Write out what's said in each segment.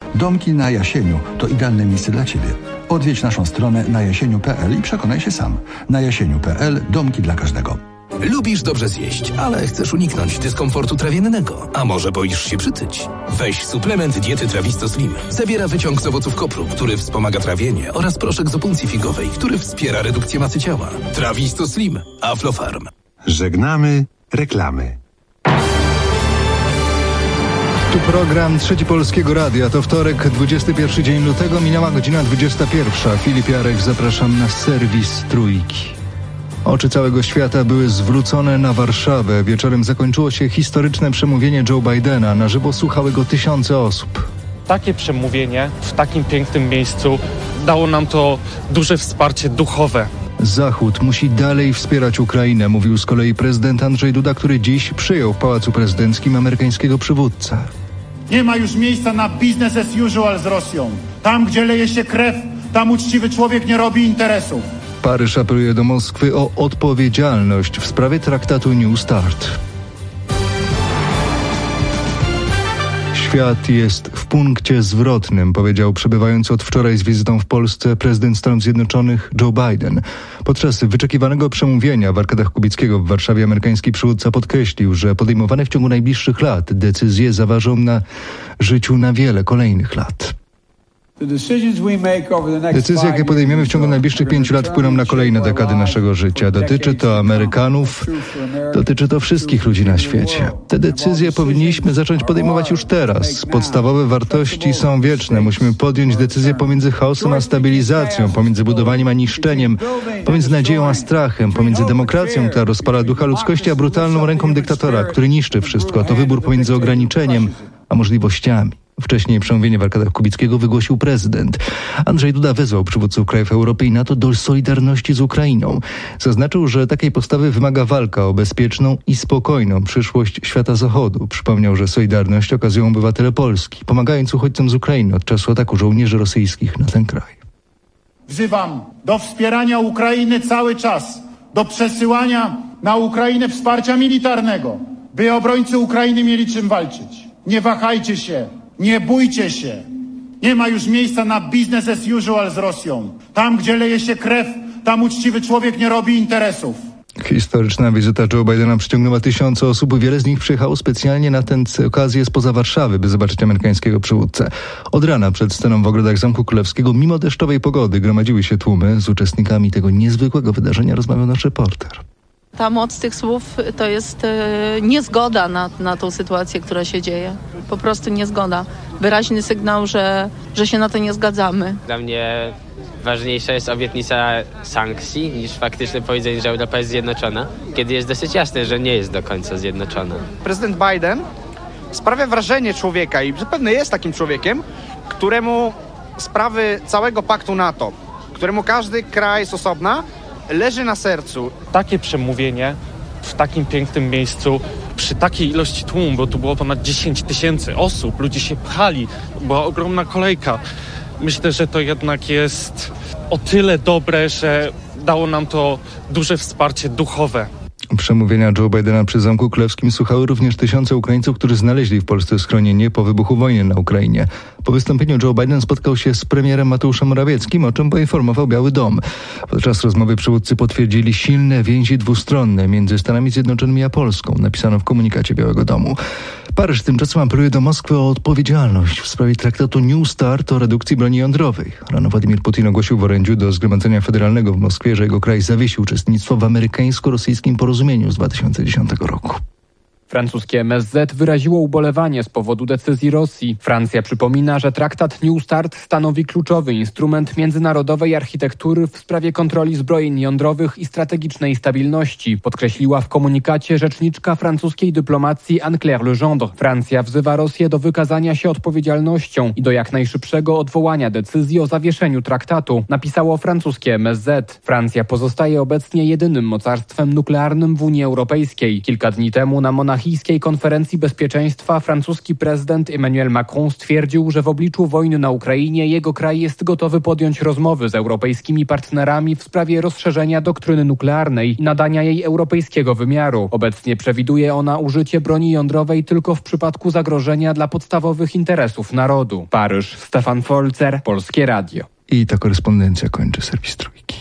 Domki na Jasieniu to idealne miejsce dla Ciebie. Odwiedź naszą stronę najasieniu.pl i przekonaj się sam. Na jasieniu.pl domki dla każdego. Lubisz dobrze zjeść, ale chcesz uniknąć dyskomfortu trawiennego. A może boisz się przytyć? Weź suplement diety Trawisto Slim. Zawiera wyciąg z owoców kopru, który wspomaga trawienie, oraz proszek z opuncji figowej, który wspiera redukcję masy ciała. Trawisto Slim. Aflofarm. Żegnamy reklamy. Tu program Trzeci Polskiego Radia. To wtorek, 21 dzień lutego, minęła godzina 21. Filip Jarek, zapraszam na serwis Trójki. Oczy całego świata były zwrócone na Warszawę. Wieczorem zakończyło się historyczne przemówienie Joe Bidena. Na żywo słuchały go tysiące osób. Takie przemówienie w takim pięknym miejscu dało nam to duże wsparcie duchowe. Zachód musi dalej wspierać Ukrainę, mówił z kolei prezydent Andrzej Duda, który dziś przyjął w Pałacu Prezydenckim amerykańskiego przywódcę. Nie ma już miejsca na business as usual z Rosją. Tam, gdzie leje się krew, tam uczciwy człowiek nie robi interesów. Paryż apeluje do Moskwy o odpowiedzialność w sprawie traktatu New START. Świat jest w punkcie zwrotnym, powiedział przebywający od wczoraj z wizytą w Polsce prezydent Stanów Zjednoczonych Joe Biden. Podczas wyczekiwanego przemówienia w Arkadach Kubickiego w Warszawie amerykański przywódca podkreślił, że podejmowane w ciągu najbliższych lat decyzje zaważą na życiu na wiele kolejnych lat. Decyzje, jakie podejmiemy w ciągu najbliższych 5 lat, wpłyną na kolejne dekady naszego życia. Dotyczy to Amerykanów, dotyczy to wszystkich ludzi na świecie. Te decyzje powinniśmy zacząć podejmować już teraz. Podstawowe wartości są wieczne. Musimy podjąć decyzję pomiędzy chaosem a stabilizacją, pomiędzy budowaniem a niszczeniem, pomiędzy nadzieją a strachem, pomiędzy demokracją, która rozpala ducha ludzkości, a brutalną ręką dyktatora, który niszczy wszystko. To wybór pomiędzy ograniczeniem a możliwościami. Wcześniej przemówienie w Arkadach Kubickiego wygłosił prezydent. Andrzej Duda wezwał przywódców krajów Europy i NATO do solidarności z Ukrainą. Zaznaczył, że takiej postawy wymaga walka o bezpieczną i spokojną przyszłość świata zachodu. Przypomniał, że solidarność okazują obywatele Polski, pomagając uchodźcom z Ukrainy od czasu ataku żołnierzy rosyjskich na ten kraj. Wzywam do wspierania Ukrainy cały czas, do przesyłania na Ukrainę wsparcia militarnego, by obrońcy Ukrainy mieli czym walczyć. Nie wahajcie się. Nie bójcie się. Nie ma już miejsca na business as usual z Rosją. Tam, gdzie leje się krew, tam uczciwy człowiek nie robi interesów. Historyczna wizyta Joe Bidena przyciągnęła tysiące osób. Wiele z nich przyjechało specjalnie na tę okazję spoza Warszawy, by zobaczyć amerykańskiego przywódcę. Od rana przed sceną w ogrodach Zamku Królewskiego, mimo deszczowej pogody, gromadziły się tłumy. Z uczestnikami tego niezwykłego wydarzenia rozmawiał nasz reporter. Ta moc tych słów to jest niezgoda na tą sytuację, która się dzieje. Po prostu niezgoda. Wyraźny sygnał, że się na to nie zgadzamy. Dla mnie ważniejsza jest obietnica sankcji niż faktyczne powiedzenie, że Europa jest zjednoczona, kiedy jest dosyć jasne, że nie jest do końca zjednoczona. Prezydent Biden sprawia wrażenie człowieka i zapewne jest takim człowiekiem, któremu sprawy całego paktu NATO, któremu każdy kraj z osobna leży na sercu. Takie przemówienie w takim pięknym miejscu, przy takiej ilości tłumu, bo tu było ponad 10 000 osób, ludzie się pchali, była ogromna kolejka. Myślę, że to jednak jest o tyle dobre, że dało nam to duże wsparcie duchowe. Przemówienia Joe Bidena przy Zamku Królewskim słuchały również tysiące Ukraińców, którzy znaleźli w Polsce schronienie po wybuchu wojny na Ukrainie. Po wystąpieniu Joe Biden spotkał się z premierem Mateuszem Morawieckim, o czym poinformował Biały Dom. Podczas rozmowy przywódcy potwierdzili silne więzi dwustronne między Stanami Zjednoczonymi a Polską, napisano w komunikacie Białego Domu. Paryż tymczasem apeluje do Moskwy o odpowiedzialność w sprawie traktatu New START o redukcji broni jądrowej. Rano Władimir Putin ogłosił w orędziu do Zgromadzenia Federalnego w Moskwie, że jego kraj zawiesi uczestnictwo w amerykańsko-rosyjskim porozumieniu z 2010 roku. Francuskie MSZ wyraziło ubolewanie z powodu decyzji Rosji. Francja przypomina, że traktat New START stanowi kluczowy instrument międzynarodowej architektury w sprawie kontroli zbrojeń jądrowych i strategicznej stabilności, podkreśliła w komunikacie rzeczniczka francuskiej dyplomacji Anne-Claire Legendre. Francja wzywa Rosję do wykazania się odpowiedzialnością i do jak najszybszego odwołania decyzji o zawieszeniu traktatu, napisało francuskie MSZ. Francja pozostaje obecnie jedynym mocarstwem nuklearnym w Unii Europejskiej. Kilka dni temu na Monachium monachijskiej konferencji bezpieczeństwa francuski prezydent Emmanuel Macron stwierdził, że w obliczu wojny na Ukrainie jego kraj jest gotowy podjąć rozmowy z europejskimi partnerami w sprawie rozszerzenia doktryny nuklearnej i nadania jej europejskiego wymiaru. Obecnie przewiduje ona użycie broni jądrowej tylko w przypadku zagrożenia dla podstawowych interesów narodu. Paryż, Stefan Folzer, Polskie Radio. I ta korespondencja kończy serwis Trójki.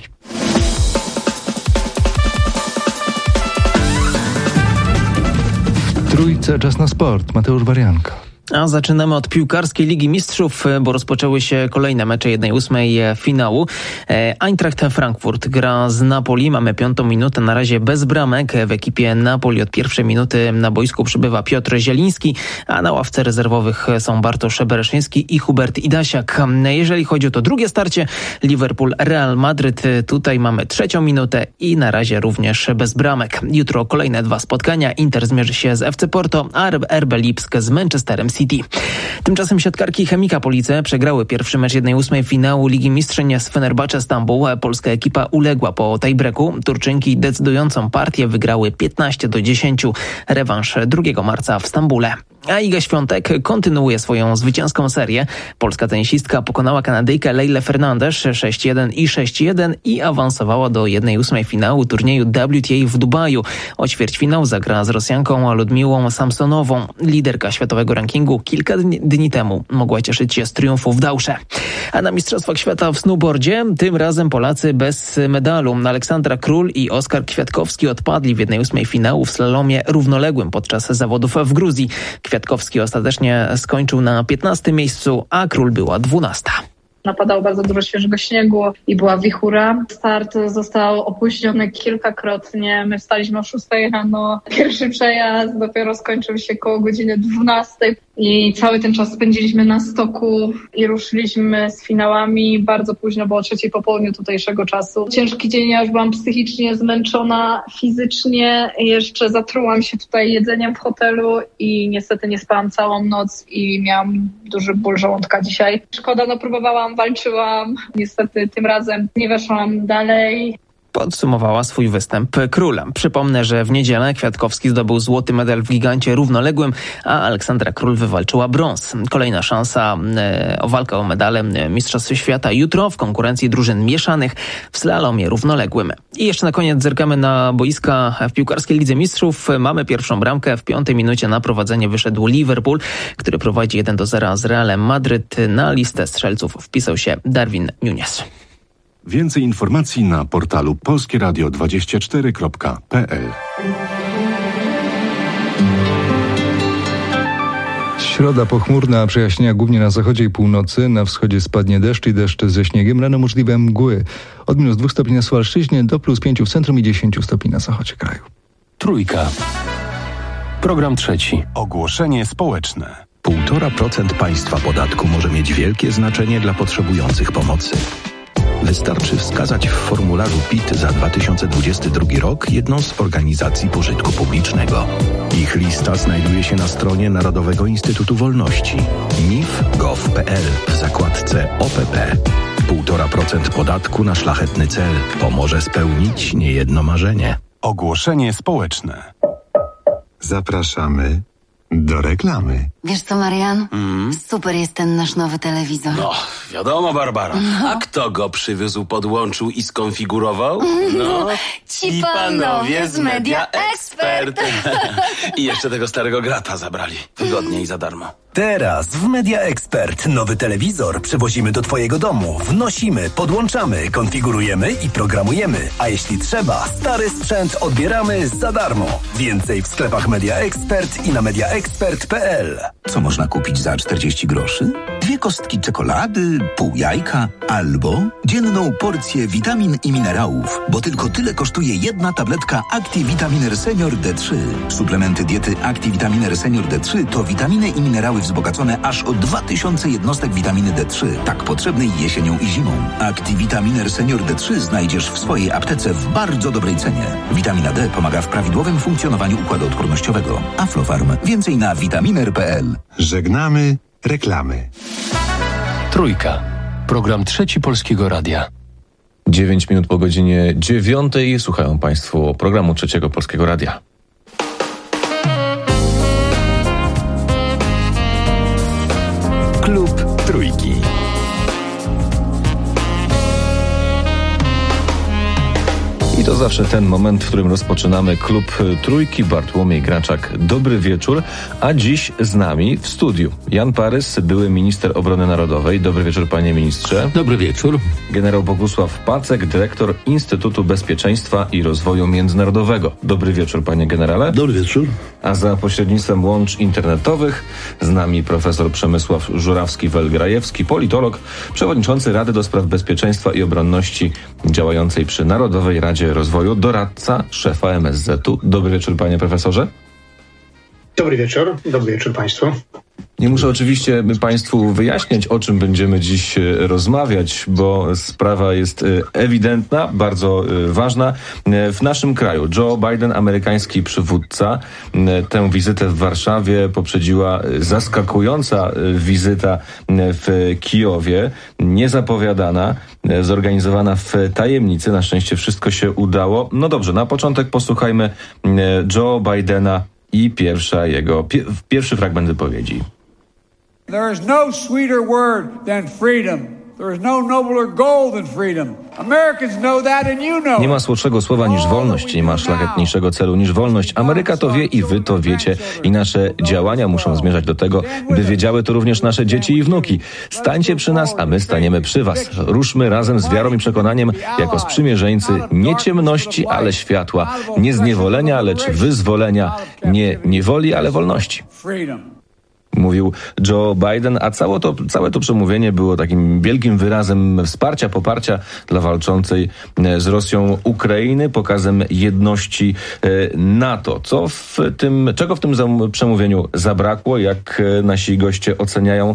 W Trójce czas na sport. Mateusz Warianka. A zaczynamy od piłkarskiej Ligi Mistrzów, bo rozpoczęły się kolejne mecze 1/8 finału. Eintracht Frankfurt gra z Napoli. Mamy 5. minutę, na razie bez bramek. W ekipie Napoli od pierwszej minuty na boisku przybywa Piotr Zieliński, a na ławce rezerwowych są Bartosz Bereszyński i Hubert Idasiak. Jeżeli chodzi o to drugie starcie, Liverpool-Real Madryt, tutaj mamy 3. minutę i na razie również bez bramek. Jutro kolejne 2 spotkania. Inter zmierzy się z FC Porto, a RB Lipsk z Manchesterem City. Tymczasem siatkarki Chemika Police przegrały pierwszy mecz 1/8 finału Ligi Mistrzyń z Fenerbahce Stambuł. Polska ekipa uległa po tiebreaku. Turczynki decydującą partię wygrały 15-10. Rewanż 2 marca w Stambule. A Iga Świątek kontynuuje swoją zwycięską serię. Polska tenisistka pokonała Kanadyjkę Leilę Fernandez 6-1 i 6-1 i awansowała do 1/8 finału turnieju WTA w Dubaju. O ćwierćfinał zagra z Rosjanką Ludmiłą Samsonową. Liderka światowego rankingu kilka dni temu mogła cieszyć się z triumfu w Dausze. A na Mistrzostwach Świata w snowboardzie tym razem Polacy bez medalu. Aleksandra Król i Oskar Kwiatkowski odpadli w 1/8 finału w slalomie równoległym podczas zawodów w Gruzji. Kwiatkowski ostatecznie skończył na 15. miejscu, a Król była 12. Napadało bardzo dużo świeżego śniegu i była wichura. Start został opóźniony kilkakrotnie. My wstaliśmy o 6 rano. Pierwszy przejazd dopiero skończył się koło godziny 12 i cały ten czas spędziliśmy na stoku i ruszyliśmy z finałami bardzo późno, bo o 3 po południu tutejszego czasu. Ciężki dzień, ja już byłam psychicznie zmęczona, fizycznie. Jeszcze zatrułam się tutaj jedzeniem w hotelu i niestety nie spałam całą noc i miałam duży ból żołądka dzisiaj. Szkoda, próbowałam, walczyłam. Niestety tym razem nie weszłam dalej. Podsumowała swój występ Króla. Przypomnę, że w niedzielę Kwiatkowski zdobył złoty medal w gigancie równoległym, a Aleksandra Król wywalczyła brąz. Kolejna szansa o walkę o medale Mistrzostw Świata jutro w konkurencji drużyn mieszanych w slalomie równoległym. I jeszcze na koniec zerkamy na boiska w piłkarskiej Lidze Mistrzów. Mamy pierwszą bramkę. W 5. minucie na prowadzenie wyszedł Liverpool, który prowadzi 1-0 z Realem Madryt. Na listę strzelców wpisał się Darwin Núñez. Więcej informacji na portalu polskieradio24.pl. Środa pochmurna, przejaśnienia głównie na zachodzie i północy. Na wschodzie spadnie deszcz i deszcz ze śniegiem. Rano możliwe mgły. Od -2 stopni na Suwalszczyźnie do +5 w centrum i 10 stopni na zachodzie kraju. Trójka. Program 3. Ogłoszenie społeczne. 1,5% państwa podatku może mieć wielkie znaczenie dla potrzebujących pomocy. Wystarczy wskazać w formularzu PIT za 2022 rok jedną z organizacji pożytku publicznego. Ich lista znajduje się na stronie Narodowego Instytutu Wolności mif.gov.pl w zakładce OPP. 1,5% podatku na szlachetny cel pomoże spełnić niejedno marzenie. Ogłoszenie społeczne. Zapraszamy do reklamy. Wiesz co, Marian? Super jest ten nasz nowy telewizor. No, wiadomo, Barbara. A kto go przywiózł, podłączył i skonfigurował? No, ci panowie z Media Expert. I jeszcze tego starego grata zabrali. Wygodnie i za darmo. Teraz w Media Expert nowy telewizor przywozimy do Twojego domu. Wnosimy, podłączamy, konfigurujemy i programujemy. A jeśli trzeba, stary sprzęt odbieramy za darmo. Więcej w sklepach Media Expert i na mediaexpert.pl. Co można kupić za 40 groszy? 2 kostki czekolady, pół jajka albo dzienną porcję witamin i minerałów, bo tylko tyle kosztuje jedna tabletka ActiVitaminer Senior D3. Suplementy diety ActiVitaminer Senior D3 to witaminy i minerały wzbogacone aż o 2000 jednostek witaminy D3, tak potrzebnej jesienią i zimą. ActiVitaminer Senior D3 znajdziesz w swojej aptece w bardzo dobrej cenie. Witamina D pomaga w prawidłowym funkcjonowaniu układu odpornościowego. Aflofarm. Więcej na vitaminer.pl. Żegnamy reklamy. Trójka. Program 3 Polskiego Radia. 9 minut po godzinie 9 słuchają Państwo programu 3 Polskiego Radia. Kwiatkowski. I to zawsze ten moment, w którym rozpoczynamy klub Trójki. Bartłomiej Graczak, dobry wieczór. A dziś z nami w studiu Jan Parys, były minister obrony narodowej. Dobry wieczór, panie ministrze. Dobry wieczór. Generał Bogusław Pacek, dyrektor Instytutu Bezpieczeństwa i Rozwoju Międzynarodowego. Dobry wieczór, panie generale. Dobry wieczór. A za pośrednictwem łącz internetowych z nami profesor Przemysław Żurawski-Welgrajewski, politolog, przewodniczący Rady do Spraw Bezpieczeństwa i Obronności działającej przy Narodowej Radzie Rozwoju, doradca szefa MSZ-u. Dobry wieczór, panie profesorze. Dobry wieczór państwu. Nie muszę oczywiście państwu wyjaśniać, o czym będziemy dziś rozmawiać, bo sprawa jest ewidentna, bardzo ważna. W naszym kraju Joe Biden, amerykański przywódca, tę wizytę w Warszawie poprzedziła zaskakująca wizyta w Kijowie, niezapowiadana, zorganizowana w tajemnicy. Na szczęście wszystko się udało. No dobrze, na początek posłuchajmy Joe Bidena i pierwszy fragment wypowiedzi. There is no sweeter word than freedom. There is no nobler goal than freedom. Americans know that and you know. Nie ma słodszego słowa niż wolność, nie ma szlachetniejszego celu niż wolność. Ameryka to wie i wy to wiecie i nasze działania muszą zmierzać do tego, by wiedziały to również nasze dzieci i wnuki. Stańcie przy nas, a my staniemy przy was. Ruszmy razem z wiarą i przekonaniem jako sprzymierzeńcy nie ciemności, ale światła, nie zniewolenia, lecz wyzwolenia, nie niewoli, ale wolności. Mówił Joe Biden, a całe to przemówienie było takim wielkim wyrazem wsparcia, poparcia dla walczącej z Rosją Ukrainy, pokazem jedności NATO. Czego w tym przemówieniu zabrakło? Jak nasi goście oceniają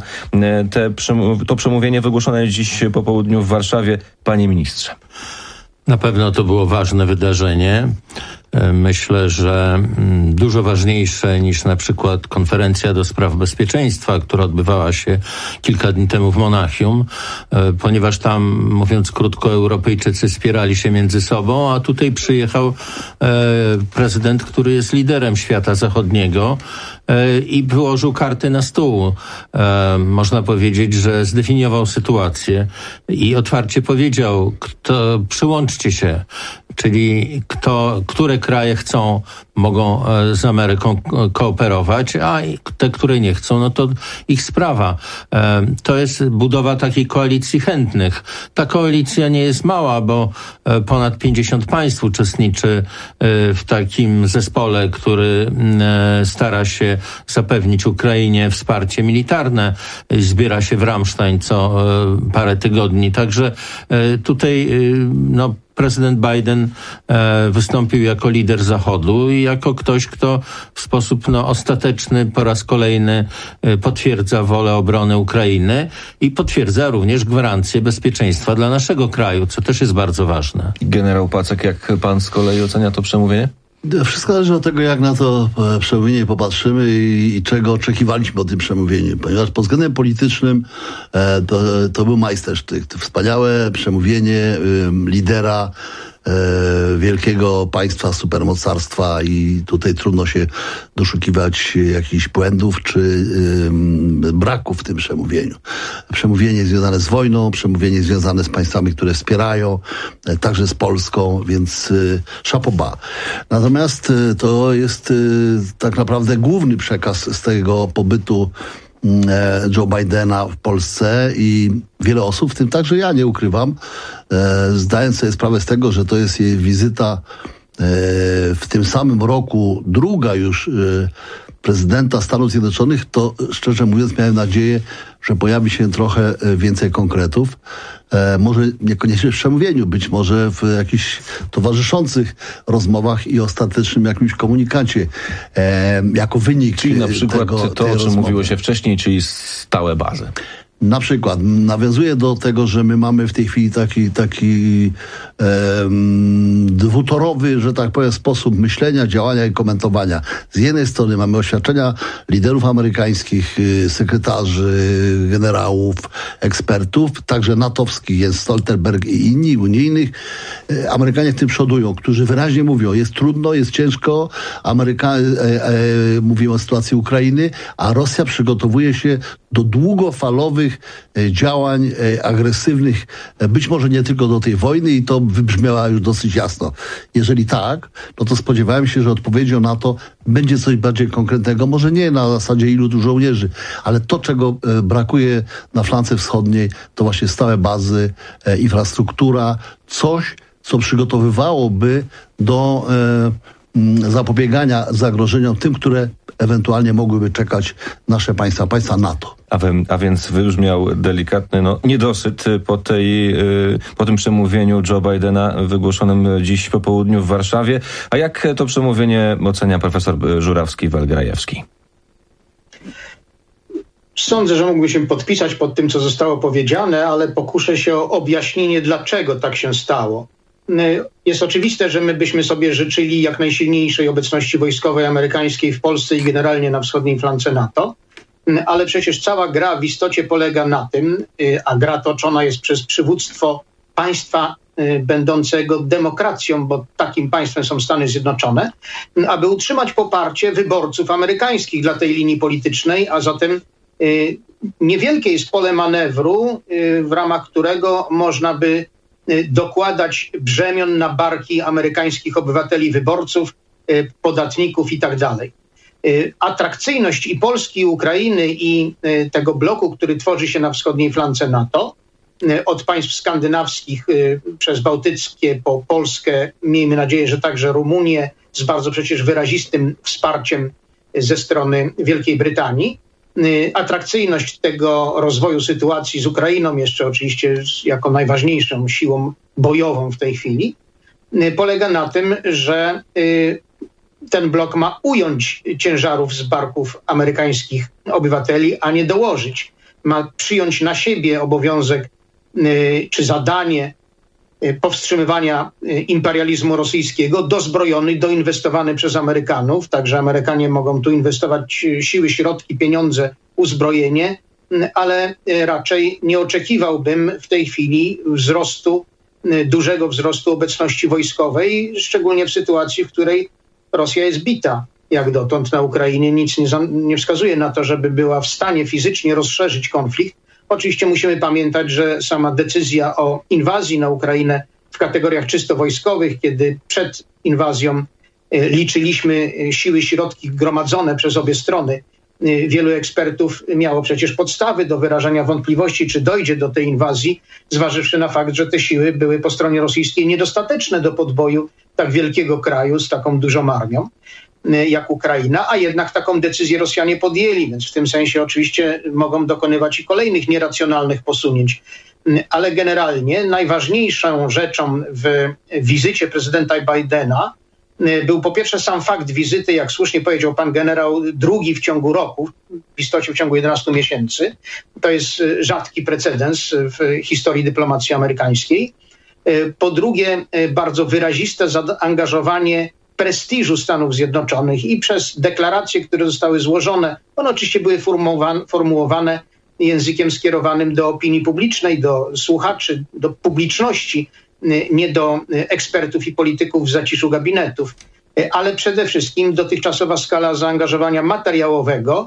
to przemówienie wygłoszone dziś po południu w Warszawie? Panie ministrze. Na pewno to było ważne wydarzenie. Myślę, że dużo ważniejsze niż na przykład konferencja do spraw bezpieczeństwa, która odbywała się kilka dni temu w Monachium, ponieważ tam, mówiąc krótko, Europejczycy spierali się między sobą, a tutaj przyjechał prezydent, który jest liderem świata zachodniego i wyłożył karty na stół. Można powiedzieć, że zdefiniował sytuację i otwarcie powiedział, przyłączcie się, czyli które kraje mogą z Ameryką kooperować, a te, które nie chcą, no to ich sprawa. To jest budowa takiej koalicji chętnych. Ta koalicja nie jest mała, bo ponad 50 państw uczestniczy w takim zespole, który stara się zapewnić Ukrainie wsparcie militarne. Zbiera się w Ramstein co parę tygodni. Także tutaj prezydent Biden wystąpił jako lider Zachodu i jako ktoś, kto w sposób ostateczny po raz kolejny potwierdza wolę obrony Ukrainy i potwierdza również gwarancję bezpieczeństwa dla naszego kraju, co też jest bardzo ważne. Generał Pacek, jak pan z kolei ocenia to przemówienie? Wszystko zależy od tego, jak na to przemówienie popatrzymy i czego oczekiwaliśmy od tym przemówieniu. Ponieważ pod względem politycznym to był majstersztyk. Wspaniałe przemówienie lidera wielkiego państwa, supermocarstwa i tutaj trudno się doszukiwać jakichś błędów czy braków w tym przemówieniu. Przemówienie związane z wojną, przemówienie związane z państwami, które wspierają, także z Polską, więc chapeau bas. Natomiast to jest tak naprawdę główny przekaz z tego pobytu Joe Bidena w Polsce i wiele osób, w tym także ja, nie ukrywam, zdając sobie sprawę z tego, że to jest jej wizyta w tym samym roku, druga już prezydenta Stanów Zjednoczonych, to szczerze mówiąc miałem nadzieję, że pojawi się trochę więcej konkretów. Może niekoniecznie w przemówieniu, być może w jakichś towarzyszących rozmowach i ostatecznym jakimś komunikacie jako wynik. Czyli na przykład to, o czym mówiło się wcześniej, czyli stałe bazy. Na przykład nawiązuje do tego, że my mamy w tej chwili taki dwutorowy, że tak powiem, sposób myślenia, działania i komentowania. Z jednej strony mamy oświadczenia liderów amerykańskich, sekretarzy, generałów, ekspertów, także natowskich, Jens Stoltenberg i inni, unijnych. Amerykanie w tym przodują, którzy wyraźnie mówią, jest trudno, jest ciężko, mówią o sytuacji Ukrainy, a Rosja przygotowuje się do długofalowych nowych działań agresywnych, być może nie tylko do tej wojny i to wybrzmiała już dosyć jasno. Jeżeli tak, no to spodziewałem się, że odpowiedzią na to będzie coś bardziej konkretnego, może nie na zasadzie ilu tu żołnierzy, ale to, czego brakuje na flance wschodniej, to właśnie stałe bazy, infrastruktura, coś, co przygotowywałoby do zapobiegania zagrożeniom tym, które ewentualnie mogłyby czekać nasze państwa NATO. A więc wybrzmiał delikatny niedosyt po tym przemówieniu Joe Bidena wygłoszonym dziś po południu w Warszawie. A jak to przemówienie ocenia profesor Żurawski-Walgrajewski? Sądzę, że mógłbym się podpisać pod tym, co zostało powiedziane, ale pokuszę się o objaśnienie, dlaczego tak się stało. Jest oczywiste, że my byśmy sobie życzyli jak najsilniejszej obecności wojskowej amerykańskiej w Polsce i generalnie na wschodniej flance NATO, ale przecież cała gra w istocie polega na tym, a gra toczona jest przez przywództwo państwa będącego demokracją, bo takim państwem są Stany Zjednoczone, aby utrzymać poparcie wyborców amerykańskich dla tej linii politycznej, a zatem niewielkie jest pole manewru, w ramach którego można by dokładać brzemion na barki amerykańskich obywateli, wyborców, podatników i tak dalej. Atrakcyjność i Polski, i Ukrainy, i tego bloku, który tworzy się na wschodniej flance NATO, od państw skandynawskich przez bałtyckie po Polskę, miejmy nadzieję, że także Rumunię, z bardzo przecież wyrazistym wsparciem ze strony Wielkiej Brytanii. Atrakcyjność tego rozwoju sytuacji z Ukrainą, jeszcze oczywiście jako najważniejszą siłą bojową w tej chwili, polega na tym, że ten blok ma ująć ciężarów z barków amerykańskich obywateli, a nie dołożyć. Ma przyjąć na siebie obowiązek czy zadanie powstrzymywania imperializmu rosyjskiego, dozbrojony, doinwestowany przez Amerykanów, także Amerykanie mogą tu inwestować siły, środki, pieniądze, uzbrojenie, ale raczej nie oczekiwałbym w tej chwili dużego wzrostu obecności wojskowej, szczególnie w sytuacji, w której Rosja jest bita jak dotąd na Ukrainie. Nic nie wskazuje na to, żeby była w stanie fizycznie rozszerzyć konflikt. Oczywiście musimy pamiętać, że sama decyzja o inwazji na Ukrainę w kategoriach czysto wojskowych, kiedy przed inwazją liczyliśmy siły, środki gromadzone przez obie strony, wielu ekspertów miało przecież podstawy do wyrażania wątpliwości, czy dojdzie do tej inwazji, zważywszy na fakt, że te siły były po stronie rosyjskiej niedostateczne do podboju tak wielkiego kraju z taką dużą armią jak Ukraina, a jednak taką decyzję Rosjanie podjęli, więc w tym sensie oczywiście mogą dokonywać i kolejnych nieracjonalnych posunięć. Ale generalnie najważniejszą rzeczą w wizycie prezydenta Bidena był po pierwsze sam fakt wizyty, jak słusznie powiedział pan generał, drugi w ciągu roku, w istocie w ciągu 11 miesięcy. To jest rzadki precedens w historii dyplomacji amerykańskiej. Po drugie, bardzo wyraziste zaangażowanie prestiżu Stanów Zjednoczonych i przez deklaracje, które zostały złożone. One oczywiście były formułowane językiem skierowanym do opinii publicznej, do słuchaczy, do publiczności, nie do ekspertów i polityków w zaciszu gabinetów. Ale przede wszystkim dotychczasowa skala zaangażowania materiałowego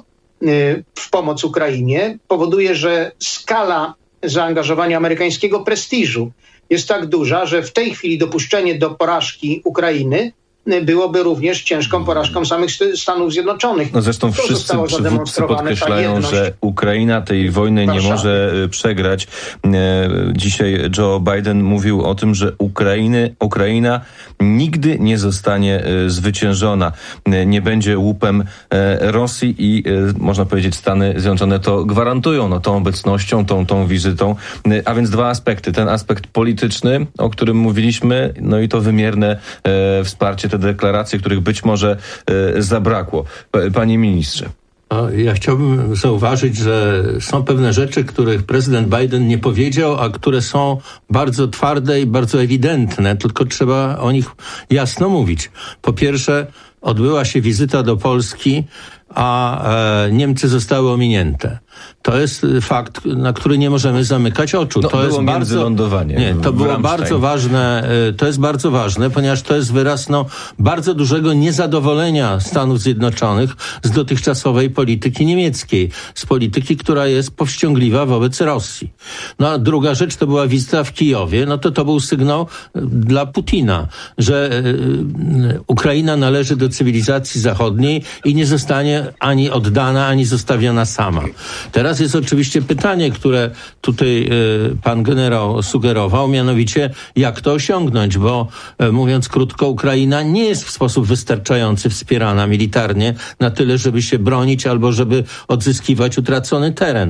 w pomoc Ukrainie powoduje, że skala zaangażowania amerykańskiego prestiżu jest tak duża, że w tej chwili dopuszczenie do porażki Ukrainy byłoby również ciężką porażką samych Stanów Zjednoczonych. No zresztą wszyscy przywódcy podkreślają, że Ukraina tej wojny nie może przegrać. Dzisiaj Joe Biden mówił o tym, że Ukraina nigdy nie zostanie zwyciężona. Nie będzie łupem Rosji i można powiedzieć Stany Zjednoczone to gwarantują tą obecnością, tą wizytą. A więc dwa aspekty. Ten aspekt polityczny, o którym mówiliśmy, no i to wymierne wsparcie, te deklaracje, których być może zabrakło. Panie ministrze. Ja chciałbym zauważyć, że są pewne rzeczy, których prezydent Biden nie powiedział, a które są bardzo twarde i bardzo ewidentne, tylko trzeba o nich jasno mówić. Po pierwsze, odbyła się wizyta do Polski a Niemcy zostały ominięte. To jest fakt, na który nie możemy zamykać oczu. No, to jest międzylądowanie. Nie, to było bardzo ważne. To jest bardzo ważne, ponieważ to jest wyraz bardzo dużego niezadowolenia Stanów Zjednoczonych z dotychczasowej polityki niemieckiej, z polityki, która jest powściągliwa wobec Rosji. No a druga rzecz to była wizyta w Kijowie. To był sygnał dla Putina, że Ukraina należy do cywilizacji zachodniej i nie zostanie ani oddana, ani zostawiona sama. Teraz jest oczywiście pytanie, które tutaj pan generał sugerował, mianowicie jak to osiągnąć, bo mówiąc krótko, Ukraina nie jest w sposób wystarczający wspierana militarnie na tyle, żeby się bronić albo żeby odzyskiwać utracony teren.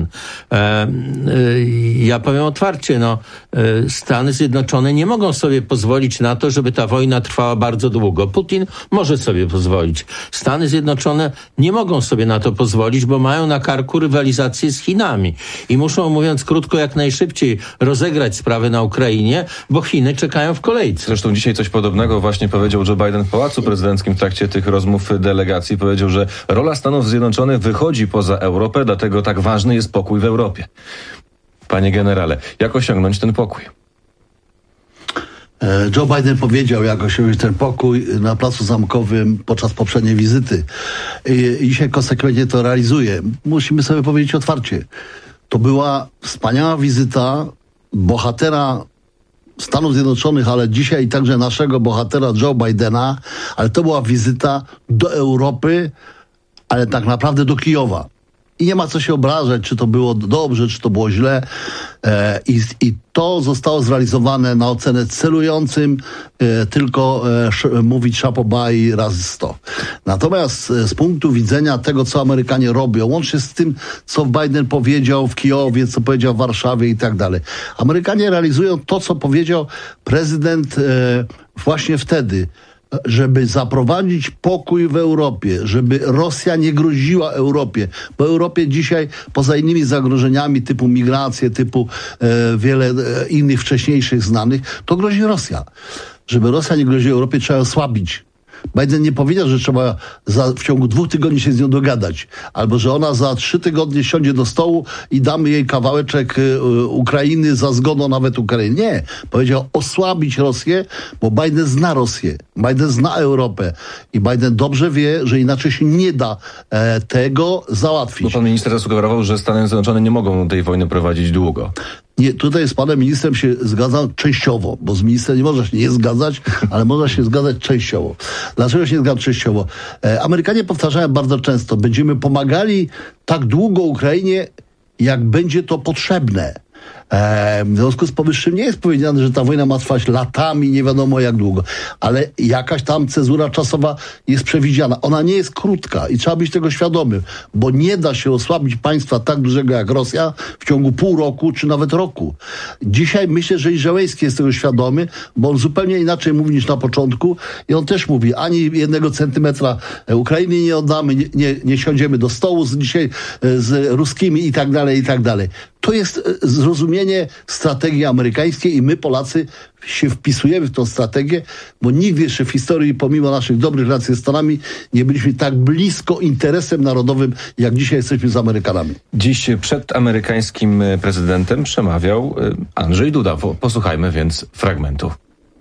Ja powiem otwarcie, Stany Zjednoczone nie mogą sobie pozwolić na to, żeby ta wojna trwała bardzo długo. Putin może sobie pozwolić. Stany Zjednoczone nie mogą sobie na to pozwolić, bo mają na karku rywalizację z Chinami i muszą, mówiąc krótko, jak najszybciej rozegrać sprawę na Ukrainie, bo Chiny czekają w kolejce. Zresztą dzisiaj coś podobnego właśnie powiedział Joe Biden w Pałacu Prezydenckim w trakcie tych rozmów delegacji. Powiedział, że rola Stanów Zjednoczonych wychodzi poza Europę, dlatego tak ważny jest pokój w Europie. Panie generale, jak osiągnąć ten pokój? Joe Biden powiedział, jak osiągnąć ten pokój na Placu Zamkowym podczas poprzedniej wizyty. I dzisiaj konsekwentnie to realizuje. Musimy sobie powiedzieć otwarcie. To była wspaniała wizyta bohatera Stanów Zjednoczonych, ale dzisiaj także naszego bohatera Joe Bidena, ale to była wizyta do Europy, ale tak naprawdę do Kijowa. I nie ma co się obrażać, czy to było dobrze, czy to było źle. I to zostało zrealizowane na ocenę celującym, tylko mówić chapeau bas razy 100. Natomiast z punktu widzenia tego, co Amerykanie robią, łącznie z tym, co Biden powiedział w Kijowie, co powiedział w Warszawie i tak dalej. Amerykanie realizują to, co powiedział prezydent właśnie wtedy, żeby zaprowadzić pokój w Europie, żeby Rosja nie groziła Europie, bo Europie dzisiaj poza innymi zagrożeniami typu migracje, typu wiele innych wcześniejszych znanych, to grozi Rosja. Żeby Rosja nie groziła Europie, trzeba osłabić. Biden nie powiedział, że trzeba w ciągu 2 tygodni się z nią dogadać. Albo, że ona za 3 tygodnie siądzie do stołu i damy jej kawałeczek Ukrainy za zgodą nawet Ukrainy. Nie. Powiedział osłabić Rosję, bo Biden zna Rosję. Biden zna Europę. I Biden dobrze wie, że inaczej się nie da tego załatwić. Bo pan minister zasugerował, że Stany Zjednoczone nie mogą tej wojny prowadzić długo. Nie, tutaj z panem ministrem się zgadzam częściowo, bo z ministrem nie można się nie zgadzać, ale można się zgadzać częściowo. Dlaczego się nie zgadzam częściowo? Amerykanie powtarzają bardzo często, będziemy pomagali tak długo Ukrainie, jak będzie to potrzebne. W związku z powyższym nie jest powiedziane, że ta wojna ma trwać latami, nie wiadomo jak długo, ale jakaś tam cezura czasowa jest przewidziana. Ona nie jest krótka i trzeba być tego świadomym, bo nie da się osłabić państwa tak dużego jak Rosja w ciągu pół roku czy nawet roku. Dzisiaj myślę, że i Zełenski jest tego świadomy, bo on zupełnie inaczej mówi niż na początku i on też mówi, ani 1 centymetra Ukrainy nie oddamy, nie siądziemy do stołu dzisiaj z ruskimi i tak dalej, i tak dalej. To jest zrozumienie strategii amerykańskiej i my, Polacy, się wpisujemy w tą strategię, bo nigdy jeszcze w historii, pomimo naszych dobrych relacji ze Stanami, nie byliśmy tak blisko interesem narodowym, jak dzisiaj jesteśmy z Amerykanami. Dziś przed amerykańskim prezydentem przemawiał Andrzej Duda. Posłuchajmy więc fragmentu.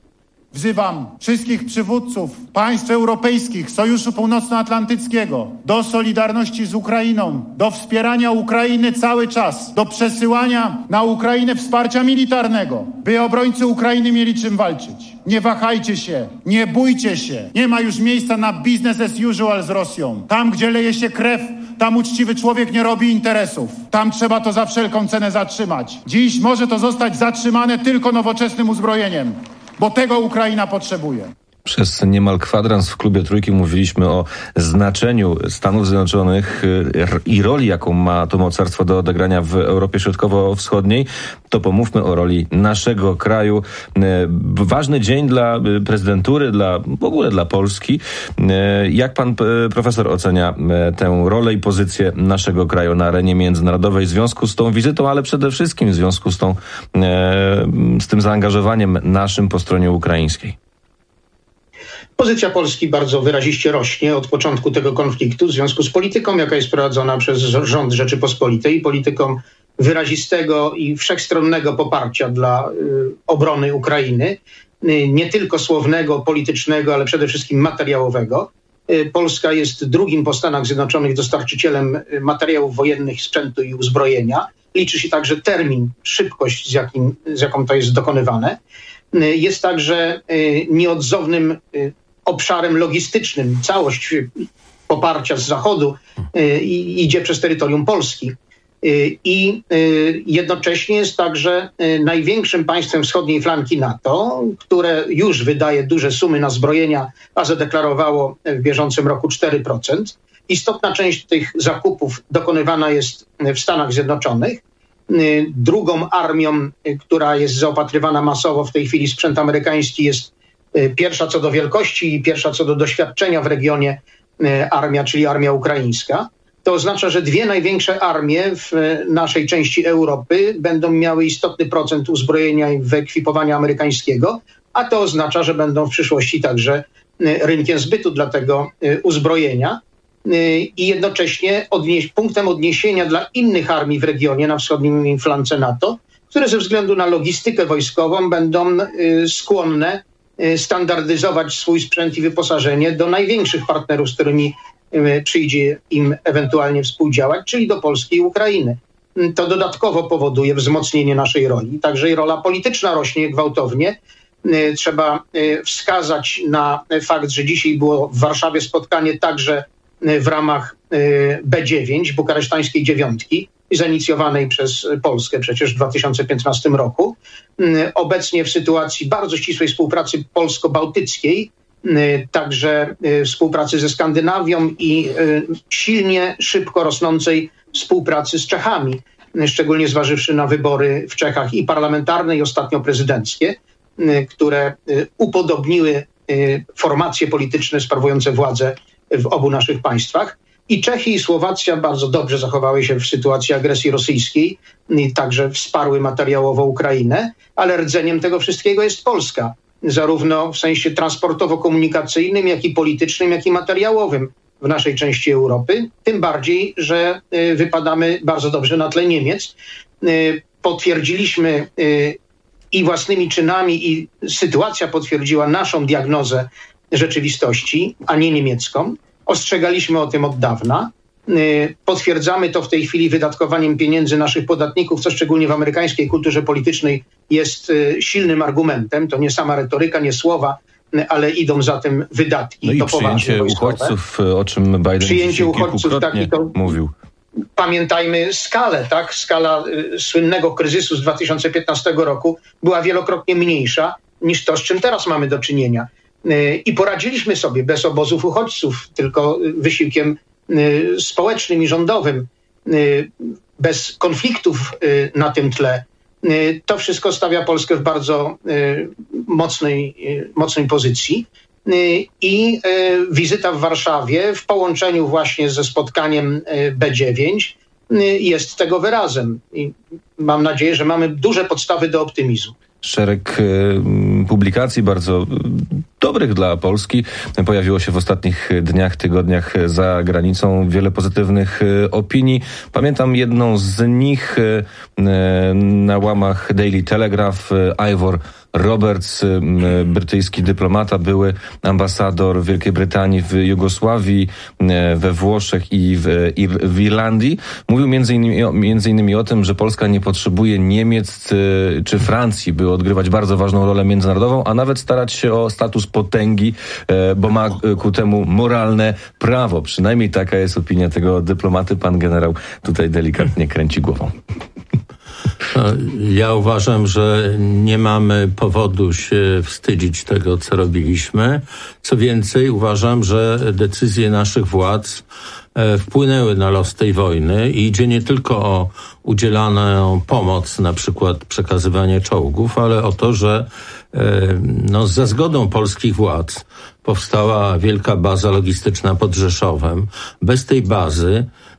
Wzywam wszystkich przywódców państw europejskich, Sojuszu Północnoatlantyckiego do solidarności z Ukrainą, do wspierania Ukrainy cały czas, do przesyłania na Ukrainę wsparcia militarnego, by obrońcy Ukrainy mieli czym walczyć. Nie wahajcie się, nie bójcie się. Nie ma już miejsca na business as usual z Rosją. Tam, gdzie leje się krew, tam uczciwy człowiek nie robi interesów. Tam trzeba to za wszelką cenę zatrzymać. Dziś może to zostać zatrzymane tylko nowoczesnym uzbrojeniem, bo tego Ukraina potrzebuje. Przez niemal kwadrans w Klubie Trójki mówiliśmy o znaczeniu Stanów Zjednoczonych i roli, jaką ma to mocarstwo do odegrania w Europie Środkowo-Wschodniej. To pomówmy o roli naszego kraju. Ważny dzień dla prezydentury, w ogóle dla Polski. Jak pan profesor ocenia tę rolę i pozycję naszego kraju na arenie międzynarodowej w związku z tą wizytą, ale przede wszystkim w związku z tym zaangażowaniem naszym po stronie ukraińskiej? Pozycja Polski bardzo wyraziście rośnie od początku tego konfliktu w związku z polityką, jaka jest prowadzona przez rząd Rzeczypospolitej, polityką wyrazistego i wszechstronnego poparcia dla obrony Ukrainy, nie tylko słownego, politycznego, ale przede wszystkim materiałowego. Polska jest drugim po Stanach Zjednoczonych dostarczycielem materiałów wojennych, sprzętu i uzbrojenia. Liczy się także termin, szybkość, z jaką to jest dokonywane. Jest także nieodzownym obszarem logistycznym. Całość poparcia z Zachodu idzie przez terytorium Polski. I jednocześnie jest także największym państwem wschodniej flanki NATO, które już wydaje duże sumy na zbrojenia, a zadeklarowało w bieżącym roku 4%. Istotna część tych zakupów dokonywana jest w Stanach Zjednoczonych. Drugą armią, która jest zaopatrywana masowo w tej chwili sprzęt amerykański, jest pierwsza co do wielkości i pierwsza co do doświadczenia w regionie armia, czyli armia ukraińska. To oznacza, że dwie największe armie w naszej części Europy będą miały istotny procent uzbrojenia i wyekwipowania amerykańskiego, a to oznacza, że będą w przyszłości także rynkiem zbytu dla tego uzbrojenia i jednocześnie punktem odniesienia dla innych armii w regionie na wschodnim flance NATO, które ze względu na logistykę wojskową będą skłonne standaryzować swój sprzęt i wyposażenie do największych partnerów, z którymi przyjdzie im ewentualnie współdziałać, czyli do Polski i Ukrainy. To dodatkowo powoduje wzmocnienie naszej roli. Także i rola polityczna rośnie gwałtownie. Trzeba wskazać na fakt, że dzisiaj było w Warszawie spotkanie także w ramach B9, bukaresztańskiej dziewiątki, zainicjowanej przez Polskę przecież w 2015 roku. Obecnie w sytuacji bardzo ścisłej współpracy polsko-bałtyckiej, także współpracy ze Skandynawią i silnie, szybko rosnącej współpracy z Czechami, szczególnie zważywszy na wybory w Czechach i parlamentarne, i ostatnio prezydenckie, które upodobniły formacje polityczne sprawujące władzę w obu naszych państwach. I Czechy i Słowacja bardzo dobrze zachowały się w sytuacji agresji rosyjskiej, także wsparły materiałowo Ukrainę, ale rdzeniem tego wszystkiego jest Polska, zarówno w sensie transportowo-komunikacyjnym, jak i politycznym, jak i materiałowym w naszej części Europy. Tym bardziej, że wypadamy bardzo dobrze na tle Niemiec. Potwierdziliśmy i własnymi czynami, i sytuacja potwierdziła naszą diagnozę rzeczywistości, a nie niemiecką. Ostrzegaliśmy o tym od dawna. Potwierdzamy to w tej chwili wydatkowaniem pieniędzy naszych podatników, co szczególnie w amerykańskiej kulturze politycznej jest silnym argumentem. To nie sama retoryka, nie słowa, ale idą za tym wydatki. No i to przyjęcie uchodźców, o czym Biden kilkukrotnie mówił. Pamiętajmy skalę, tak? Skala słynnego kryzysu z 2015 roku była wielokrotnie mniejsza niż to, z czym teraz mamy do czynienia. I poradziliśmy sobie bez obozów uchodźców, tylko wysiłkiem społecznym i rządowym, bez konfliktów na tym tle. To wszystko stawia Polskę w bardzo mocnej pozycji. I wizyta w Warszawie w połączeniu właśnie ze spotkaniem B9 jest tego wyrazem. I mam nadzieję, że mamy duże podstawy do optymizmu. Szereg publikacji bardzo dobrych dla Polski pojawiło się w ostatnich dniach, tygodniach za granicą. Wiele pozytywnych opinii. Pamiętam jedną z nich na łamach Daily Telegraph. Ivor Roberts, brytyjski dyplomata, były ambasador Wielkiej Brytanii w Jugosławii, we Włoszech i w Irlandii. Mówił między innymi o tym, że Polska nie potrzebuje Niemiec czy Francji, by odgrywać bardzo ważną rolę międzynarodową, a nawet starać się o status potęgi, bo ma ku temu moralne prawo. Przynajmniej taka jest opinia tego dyplomaty. Pan generał tutaj delikatnie kręci głową. Ja uważam, że nie mamy powodu się wstydzić tego, co robiliśmy. Co więcej, uważam, że decyzje naszych władz wpłynęły na los tej wojny i idzie nie tylko o udzielaną pomoc, na przykład przekazywanie czołgów, ale o to, że za zgodą polskich władz powstała wielka baza logistyczna pod Rzeszowem. Bez tej bazy